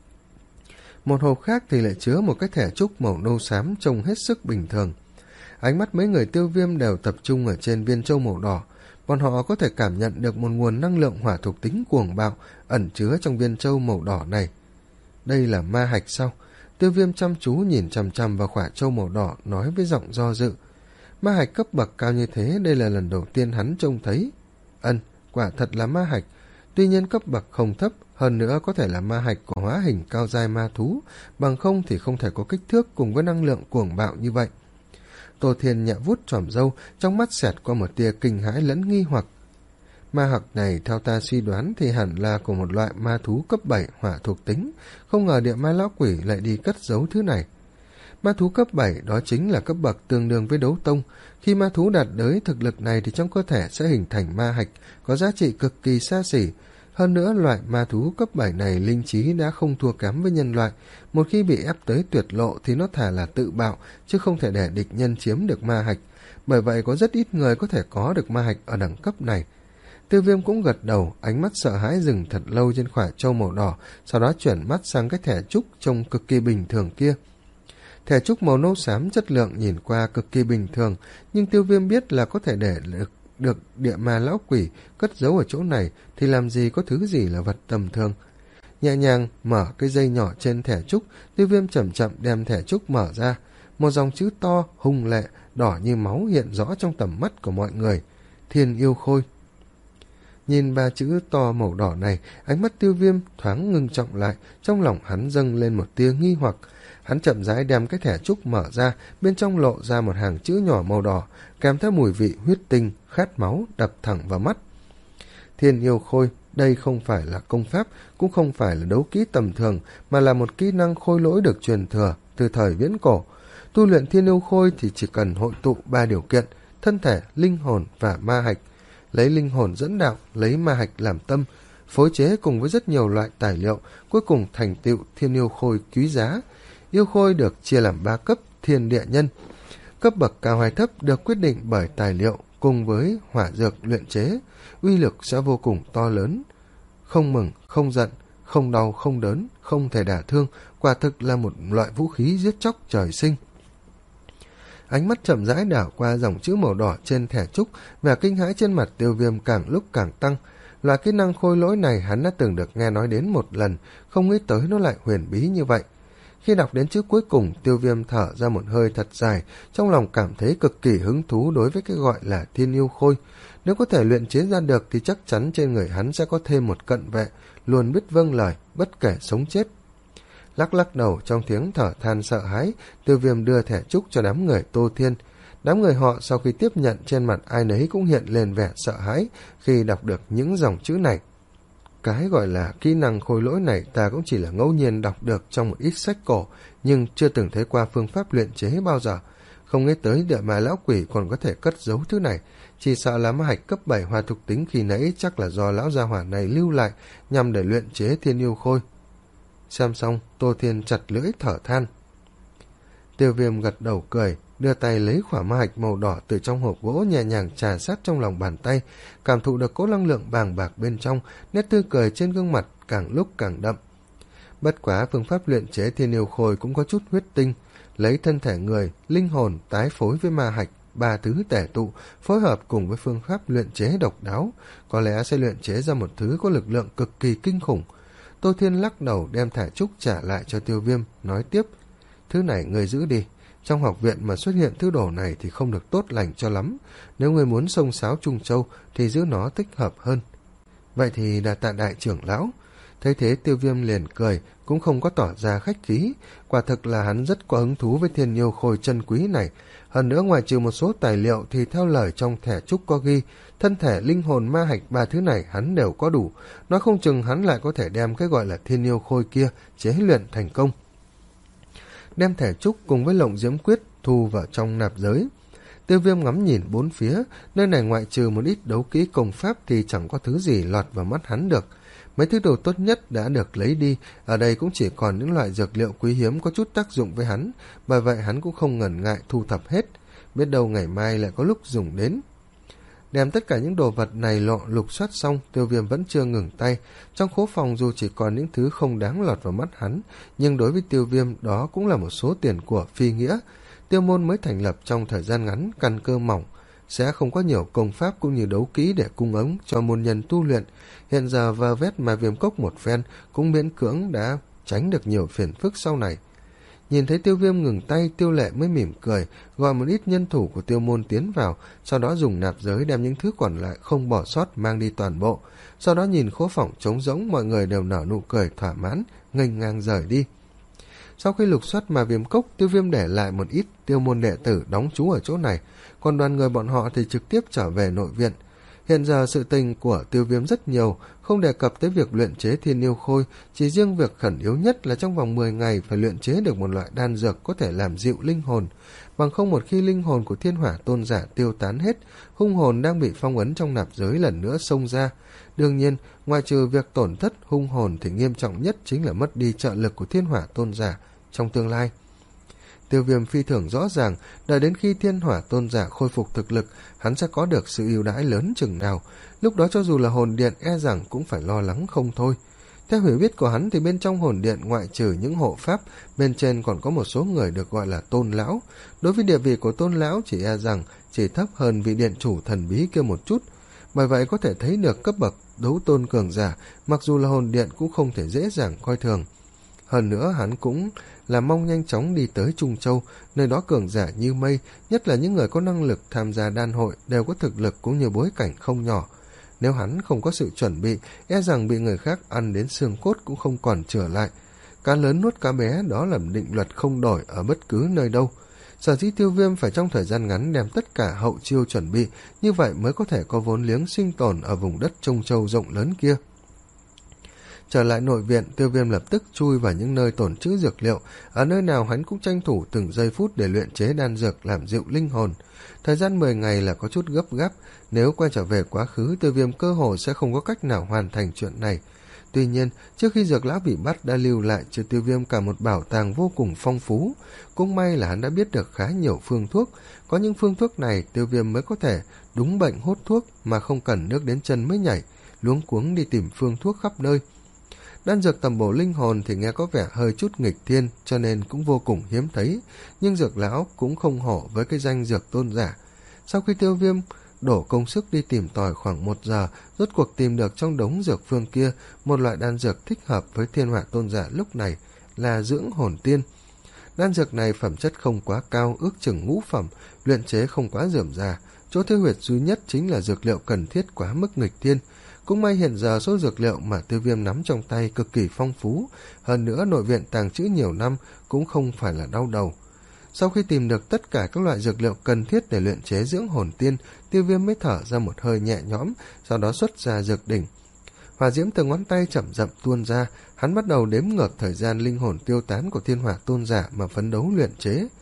A: Một hộp khác thì lại chứa một cái thẻ trúc màu nâu xám trông hết sức bình thường. Ánh mắt mấy người Tiêu Viêm đều tập trung ở trên viên trâu màu đỏ. Bọn họ có thể cảm nhận được một nguồn năng lượng hỏa thuộc tính cuồng bạo ẩn chứa trong viên trâu màu đỏ này. Đây là ma hạch sao? Tiêu Viêm chăm chú nhìn chằm chằm vào quả trâu màu đỏ, nói với giọng do dự. Ma hạch cấp bậc cao như thế, đây là lần đầu tiên hắn trông thấy. Ân, quả thật là ma hạch. Tuy nhiên cấp bậc không thấp, hơn nữa có thể là ma hạch của hóa hình cao giai ma thú, bằng không thì không thể có kích thước cùng với năng lượng cuồng bạo như vậy. Tô Thiên nhẹ vuốt chòm râu, trong mắt xẹt qua một tia kinh hãi lẫn nghi hoặc. Ma hạch này theo ta suy đoán thì hẳn là của một loại ma thú cấp bảy hỏa thuộc tính, không ngờ địa ma lão quỷ lại đi cất giấu thứ này. Ma thú cấp bảy đó chính là cấp bậc tương đương với đấu tông. Khi ma thú đạt tới thực lực này thì trong cơ thể sẽ hình thành ma hạch, có giá trị cực kỳ xa xỉ. Hơn nữa loại ma thú cấp bảy này linh trí đã không thua kém với nhân loại. Một khi bị ép tới tuyệt lộ thì nó thà là tự bạo, chứ không thể để địch nhân chiếm được ma hạch. Bởi vậy có rất ít người có thể có được ma hạch ở đẳng cấp này. Tiêu Viêm cũng gật đầu, ánh mắt sợ hãi dừng thật lâu trên khỏa trâu màu đỏ, sau đó chuyển mắt sang cái thẻ trúc trông cực kỳ bình thường kia. Thẻ trúc màu nâu xám chất lượng nhìn qua cực kỳ bình thường, nhưng Tiêu Viêm biết là có thể để được, được địa ma lão quỷ cất giấu ở chỗ này thì làm gì có thứ gì là vật tầm thường. Nhẹ nhàng mở cái dây nhỏ trên thẻ trúc, Tiêu Viêm chậm chậm đem thẻ trúc mở ra. Một dòng chữ to, hung lệ, đỏ như máu hiện rõ trong tầm mắt của mọi người. Thiên yêu khôi. Nhìn ba chữ to màu đỏ này, ánh mắt Tiêu Viêm thoáng ngưng trọng lại, trong lòng hắn dâng lên một tia nghi hoặc. Hắn chậm rãi đem cái thẻ trúc mở ra, bên trong lộ ra một hàng chữ nhỏ màu đỏ, kèm theo mùi vị huyết tinh, khát máu, đập thẳng vào mắt. Thiên yêu khôi, đây không phải là công pháp, cũng không phải là đấu kỹ tầm thường, mà là một kỹ năng khôi lỗi được truyền thừa từ thời viễn cổ. Tu luyện thiên yêu khôi thì chỉ cần hội tụ ba điều kiện: thân thể, linh hồn và ma hạch. Lấy linh hồn dẫn đạo, lấy ma hạch làm tâm, phối chế cùng với rất nhiều loại tài liệu, cuối cùng thành tựu thiên yêu khôi quý giá. Yêu khôi được chia làm ba cấp: thiên địa nhân. Cấp bậc cao hay thấp được quyết định bởi tài liệu cùng với hỏa dược luyện chế, uy lực sẽ vô cùng to lớn. Không mừng, không giận, không đau, không đớn, không thể đả thương, quả thực là một loại vũ khí giết chóc trời sinh. Ánh mắt chậm rãi đảo qua dòng chữ màu đỏ trên thẻ trúc, và kinh hãi trên mặt Tiêu Viêm càng lúc càng tăng. Loại kỹ năng khôi lỗi này hắn đã từng được nghe nói đến một lần, không nghĩ tới nó lại huyền bí như vậy. Khi đọc đến chữ cuối cùng, Tiêu Viêm thở ra một hơi thật dài, trong lòng cảm thấy cực kỳ hứng thú đối với cái gọi là thiên yêu khôi. Nếu có thể luyện chế ra được thì chắc chắn trên người hắn sẽ có thêm một cận vệ, luôn biết vâng lời, bất kể sống chết. Lắc lắc đầu trong tiếng thở than sợ hãi, Tiêu Viêm đưa thẻ trúc cho đám người Tô Thiên. Đám người họ sau khi tiếp nhận, trên mặt ai nấy cũng hiện lên vẻ sợ hãi khi đọc được những dòng chữ này. Cái gọi là kỹ năng khôi lỗi này ta cũng chỉ là ngẫu nhiên đọc được trong một ít sách cổ, nhưng chưa từng thấy qua phương pháp luyện chế bao giờ. Không nghĩ tới địa ma lão quỷ còn có thể cất giấu thứ này, Chỉ sợ là ma hạch cấp bảy hỏa thuộc tính khi nãy chắc là do lão gia hỏa này lưu lại nhằm để luyện chế thiên yêu khôi. Xem xong, Tô Thiên chặt lưỡi thở than. Tiêu Viêm gật đầu cười, đưa tay lấy khỏa ma hạch màu đỏ từ trong hộp gỗ nhẹ nhàng trà sát trong lòng bàn tay, cảm thụ được cỗ năng lượng bàng bạc bên trong, nét tươi cười trên gương mặt càng lúc càng đậm. Bất quá phương pháp luyện chế thiên yêu khôi cũng có chút huyết tinh, lấy thân thể người, linh hồn tái phối với ma hạch, ba thứ tể tụ, phối hợp cùng với phương pháp luyện chế độc đáo, có lẽ sẽ luyện chế ra một thứ có lực lượng cực kỳ kinh khủng. Tô Thiên lắc đầu đem thải trúc trả lại cho Tiêu Viêm, nói tiếp, thứ này người giữ đi, trong học viện mà xuất hiện thứ đồ này thì không được tốt lành cho lắm, nếu người muốn xông xáo Trung Châu thì giữ nó thích hợp hơn. Vậy thì đà tạ đại trưởng lão. Thấy thế Tiêu Viêm liền cười, cũng không có tỏ ra khách khí, quả thực là hắn rất có hứng thú với thiên yêu khôi chân quý này. Hơn nữa ngoài trừ một số tài liệu thì theo lời trong thẻ trúc có ghi, thân thể, linh hồn, ma hạch ba thứ này hắn đều có đủ, nói không chừng hắn lại có thể đem cái gọi là thiên yêu khôi kia chế luyện thành công. Đem thẻ trúc cùng với lộng diễm quyết thu vào trong nạp giới. Tiêu Viêm ngắm nhìn bốn phía, nơi này ngoại trừ một ít đấu kỹ công pháp thì chẳng có thứ gì lọt vào mắt hắn được. Mấy thứ đồ tốt nhất đã được lấy đi, ở đây cũng chỉ còn những loại dược liệu quý hiếm có chút tác dụng với hắn, bởi vậy hắn cũng không ngần ngại thu thập hết, biết đâu ngày mai lại có lúc dùng đến. Đem tất cả những đồ vật này lọ lục soát xong, Tiêu Viêm vẫn chưa ngừng tay. Trong khố phòng dù chỉ còn những thứ không đáng lọt vào mắt hắn, nhưng đối với Tiêu Viêm đó cũng là một số tiền của phi nghĩa. Tiêu môn mới thành lập trong thời gian ngắn, căn cơ mỏng, sẽ không có nhiều công pháp cũng như đấu kỹ để cung ứng cho môn nhân tu luyện. Hiện giờ vơ vét mà Viêm cốc một phen cũng miễn cưỡng đã tránh được nhiều phiền phức sau này. Nhìn thấy Tiêu Viêm ngừng tay, Tiêu Lệ mới mỉm cười, gọi một ít nhân thủ của Tiêu môn tiến vào, sau đó dùng nạp giới đem những thứ còn lại không bỏ sót mang đi toàn bộ. Sau đó nhìn khố phòng trống rỗng, mọi người đều nở nụ cười thỏa mãn, nghênh ngang rời đi. Sau khi lục soát mà Viêm cốc, Tiêu Viêm để lại một ít tiêu môn đệ tử đóng trú ở chỗ này, còn đoàn người bọn họ thì trực tiếp trở về nội viện. Hiện giờ sự tình của Tiêu Viêm rất nhiều, không đề cập tới việc luyện chế thiên yêu khôi, chỉ riêng việc khẩn yếu nhất là trong vòng mười ngày phải luyện chế được một loại đan dược có thể làm dịu linh hồn. Bằng không một khi linh hồn của thiên hỏa tôn giả tiêu tán hết, hung hồn đang bị phong ấn trong nạp giới lần nữa xông ra. Đương nhiên, ngoài trừ việc tổn thất hung hồn thì nghiêm trọng nhất chính là mất đi trợ lực của thiên hỏa tôn giả trong tương lai. Tiêu Viêm phi thường rõ ràng, đợi đến khi thiên hỏa tôn giả khôi phục thực lực, hắn sẽ có được sự ưu đãi lớn chừng nào. Lúc đó cho dù là hồn điện e rằng cũng phải lo lắng không thôi. Theo hiểu biết của hắn thì bên trong hồn điện ngoại trừ những hộ pháp, bên trên còn có một số người được gọi là tôn lão. Đối với địa vị của tôn lão chỉ e rằng chỉ thấp hơn vị điện chủ thần bí kia một chút. Bởi vậy có thể thấy được cấp bậc đấu tôn cường giả, mặc dù là hồn điện cũng không thể dễ dàng coi thường. Hơn nữa hắn cũng là mong nhanh chóng đi tới Trung Châu, nơi đó cường giả như mây, nhất là những người có năng lực tham gia đan hội đều có thực lực cũng như bối cảnh không nhỏ. Nếu hắn không có sự chuẩn bị, e rằng bị người khác ăn đến xương cốt cũng không còn trở lại. Cá lớn nuốt cá bé đó là định luật không đổi ở bất cứ nơi đâu. Sở dĩ Tiêu Viêm phải trong thời gian ngắn đem tất cả hậu chiêu chuẩn bị, như vậy mới có thể có vốn liếng sinh tồn ở vùng đất Trung Châu rộng lớn kia. Trở lại nội viện, Tiêu Viêm lập tức chui vào những nơi tồn trữ dược liệu, ở nơi nào hắn cũng tranh thủ từng giây phút để luyện chế đan dược làm dịu linh hồn. Thời gian mười ngày là có chút gấp gáp, nếu quay trở về quá khứ, Tiêu Viêm cơ hồ sẽ không có cách nào hoàn thành chuyện này. Tuy nhiên, trước khi dược lão bị bắt đã lưu lại cho Tiêu Viêm cả một bảo tàng vô cùng phong phú. Cũng may là hắn đã biết được khá nhiều phương thuốc, có những phương thuốc này Tiêu Viêm mới có thể đúng bệnh hốt thuốc mà không cần nước đến chân mới nhảy, luống cuống đi tìm phương thuốc khắp nơi. Đan dược tầm bổ linh hồn thì nghe có vẻ hơi chút nghịch thiên, cho nên cũng vô cùng hiếm thấy, nhưng dược lão cũng không hổ với cái danh dược tôn giả. Sau khi Tiêu Viêm đổ công sức đi tìm tòi khoảng một giờ, rốt cuộc tìm được trong đống dược phương kia một loại đan dược thích hợp với thiên hỏa tôn giả lúc này, là dưỡng hồn tiên. Đan dược này phẩm chất không quá cao, ước chừng ngũ phẩm, luyện chế không quá rườm rà, chỗ thiếu huyệt duy nhất chính là dược liệu cần thiết quá mức nghịch thiên. Cũng may hiện giờ số dược liệu mà Tiêu Viêm nắm trong tay cực kỳ phong phú, hơn nữa nội viện tàng trữ nhiều năm cũng không phải là đau đầu. Sau khi tìm được tất cả các loại dược liệu cần thiết để luyện chế dưỡng hồn tiên, Tiêu Viêm mới thở ra một hơi nhẹ nhõm, sau đó xuất ra dược đỉnh. Hỏa diễm từ ngón tay chậm rậm tuôn ra, hắn bắt đầu đếm ngược thời gian linh hồn tiêu tán của thiên hỏa tôn giả mà phấn đấu luyện chế.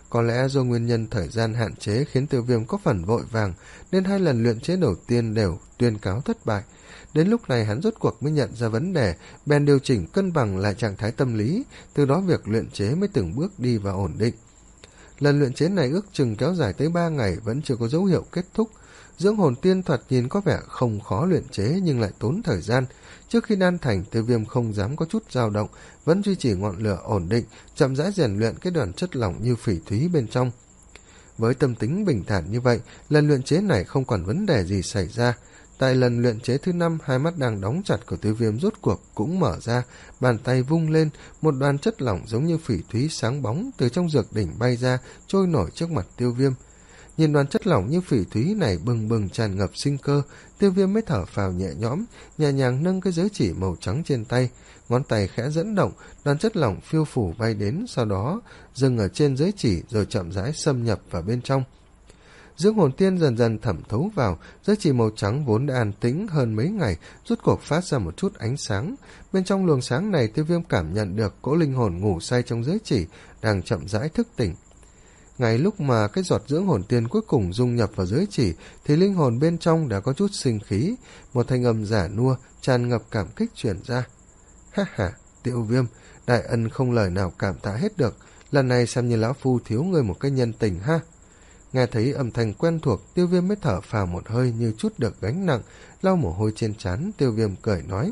A: Có lẽ do nguyên nhân thời gian hạn chế khiến Tiêu Viêm có phần vội vàng, nên hai lần luyện chế đầu tiên đều tuyên cáo thất bại. Đến lúc này hắn rốt cuộc mới nhận ra vấn đề, bèn điều chỉnh cân bằng lại trạng thái tâm lý, từ đó việc luyện chế mới từng bước đi vào ổn định. Lần luyện chế này ước chừng kéo dài tới ba ngày vẫn chưa có dấu hiệu kết thúc. Dưỡng hồn tiên thoạt nhìn có vẻ không khó luyện chế nhưng lại tốn thời gian. Trước khi đan thành, Tiêu Viêm không dám có chút dao động, vẫn duy trì ngọn lửa ổn định, chậm rãi rèn luyện cái đoàn chất lỏng như phỉ thúy bên trong. Với tâm tính bình thản như vậy, lần luyện chế này không còn vấn đề gì xảy ra. Tại lần luyện chế thứ năm, hai mắt đang đóng chặt của Tiêu Viêm rốt cuộc cũng mở ra, bàn tay vung lên, một đoàn chất lỏng giống như phỉ thúy sáng bóng từ trong dược đỉnh bay ra, trôi nổi trước mặt Tiêu Viêm. Nhìn đoàn chất lỏng như phỉ thúy này bừng bừng tràn ngập sinh cơ, Tiêu Viêm mới thở phào nhẹ nhõm, nhẹ nhàng nâng cái giới chỉ màu trắng trên tay, ngón tay khẽ dẫn động, đoàn chất lỏng phiêu phù bay đến, sau đó dừng ở trên giới chỉ rồi chậm rãi xâm nhập vào bên trong. Dưỡng hồn tiên dần dần thẩm thấu vào, giới chỉ màu trắng vốn đã an tĩnh hơn mấy ngày, rốt cuộc phát ra một chút ánh sáng. Bên trong luồng sáng này, Tiêu Viêm cảm nhận được cỗ linh hồn ngủ say trong giới chỉ đang chậm rãi thức tỉnh. Ngay lúc mà cái giọt dưỡng hồn tiên cuối cùng dung nhập vào giới chỉ, thì linh hồn bên trong đã có chút sinh khí, một thanh âm giả nua tràn ngập cảm kích truyền ra. Ha ha, Tiêu Viêm, đại ân không lời nào cảm tạ hết được, lần này xem như lão phu thiếu ngươi một cái nhân tình ha. Nghe thấy âm thanh quen thuộc, Tiêu Viêm mới thở phào một hơi như chút được gánh nặng, lau mồ hôi trên trán. Tiêu Viêm cười nói: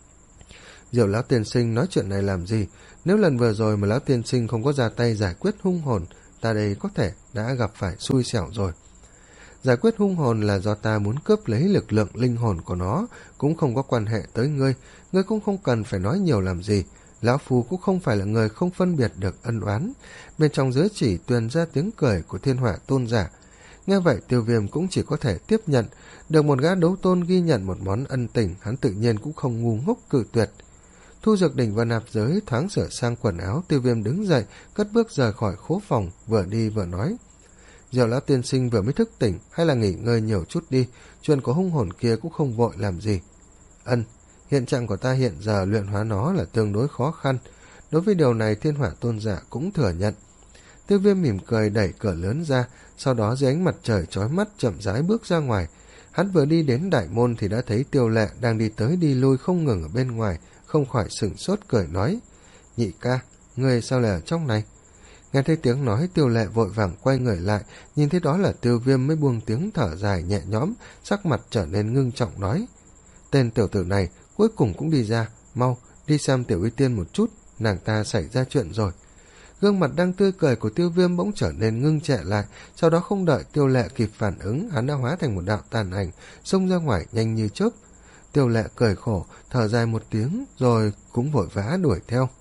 A: Diệu lão tiên sinh nói chuyện này làm gì? Nếu lần vừa rồi mà lão tiên sinh không có ra tay giải quyết hung hồn, ta đây có thể đã gặp phải xui xẻo rồi. Giải quyết hung hồn là do ta muốn cướp lấy lực lượng linh hồn của nó, cũng không có quan hệ tới ngươi, ngươi cũng không cần phải nói nhiều làm gì. Lão phu cũng không phải là người không phân biệt được ân oán. Bên trong giới chỉ truyền ra tiếng cười của Thiên Hỏa tôn giả. Nghe vậy, Tiêu Viêm cũng chỉ có thể tiếp nhận. Được một gã đấu tôn ghi nhận một món ân tình, hắn tự nhiên cũng không ngu ngốc cự tuyệt. Thu dược đỉnh và nạp giới thoáng sửa sang quần áo, Tiêu Viêm đứng dậy, cất bước rời khỏi khố phòng, vừa đi vừa nói: Diệu lão tiên sinh vừa mới thức tỉnh, hay là nghỉ ngơi nhiều chút đi, chuyện của hung hồn kia cũng không vội làm gì. Ân, hiện trạng của ta hiện giờ luyện hóa nó là tương đối khó khăn. Đối với điều này, Thiên Hỏa tôn giả cũng thừa nhận. Tiêu Viêm mỉm cười đẩy cửa lớn ra, sau đó dưới ánh mặt trời chói mắt chậm rãi bước ra ngoài. Hắn vừa đi đến đại môn thì đã thấy Tiêu Lệ đang đi tới đi lui không ngừng ở bên ngoài, không khỏi sửng sốt cười nói: Nhị ca, người sao lại ở trong này? Nghe thấy tiếng nói, Tiêu Lệ vội vàng quay người lại, nhìn thấy đó là Tiêu Viêm mới buông tiếng thở dài nhẹ nhõm, sắc mặt trở nên ngưng trọng nói: Tên tiểu tử này cuối cùng cũng đi ra, mau đi xem Tiểu Uy Tiên một chút, nàng ta xảy ra chuyện rồi. Gương mặt đang tươi cười của Tiêu Viêm bỗng trở nên ngưng trệ lại, sau đó không đợi Tiêu Lệ kịp phản ứng, hắn đã hóa thành một đạo tàn ảnh, xông ra ngoài nhanh như chớp. Tiêu Lệ cười khổ, thở dài một tiếng rồi cũng vội vã đuổi theo.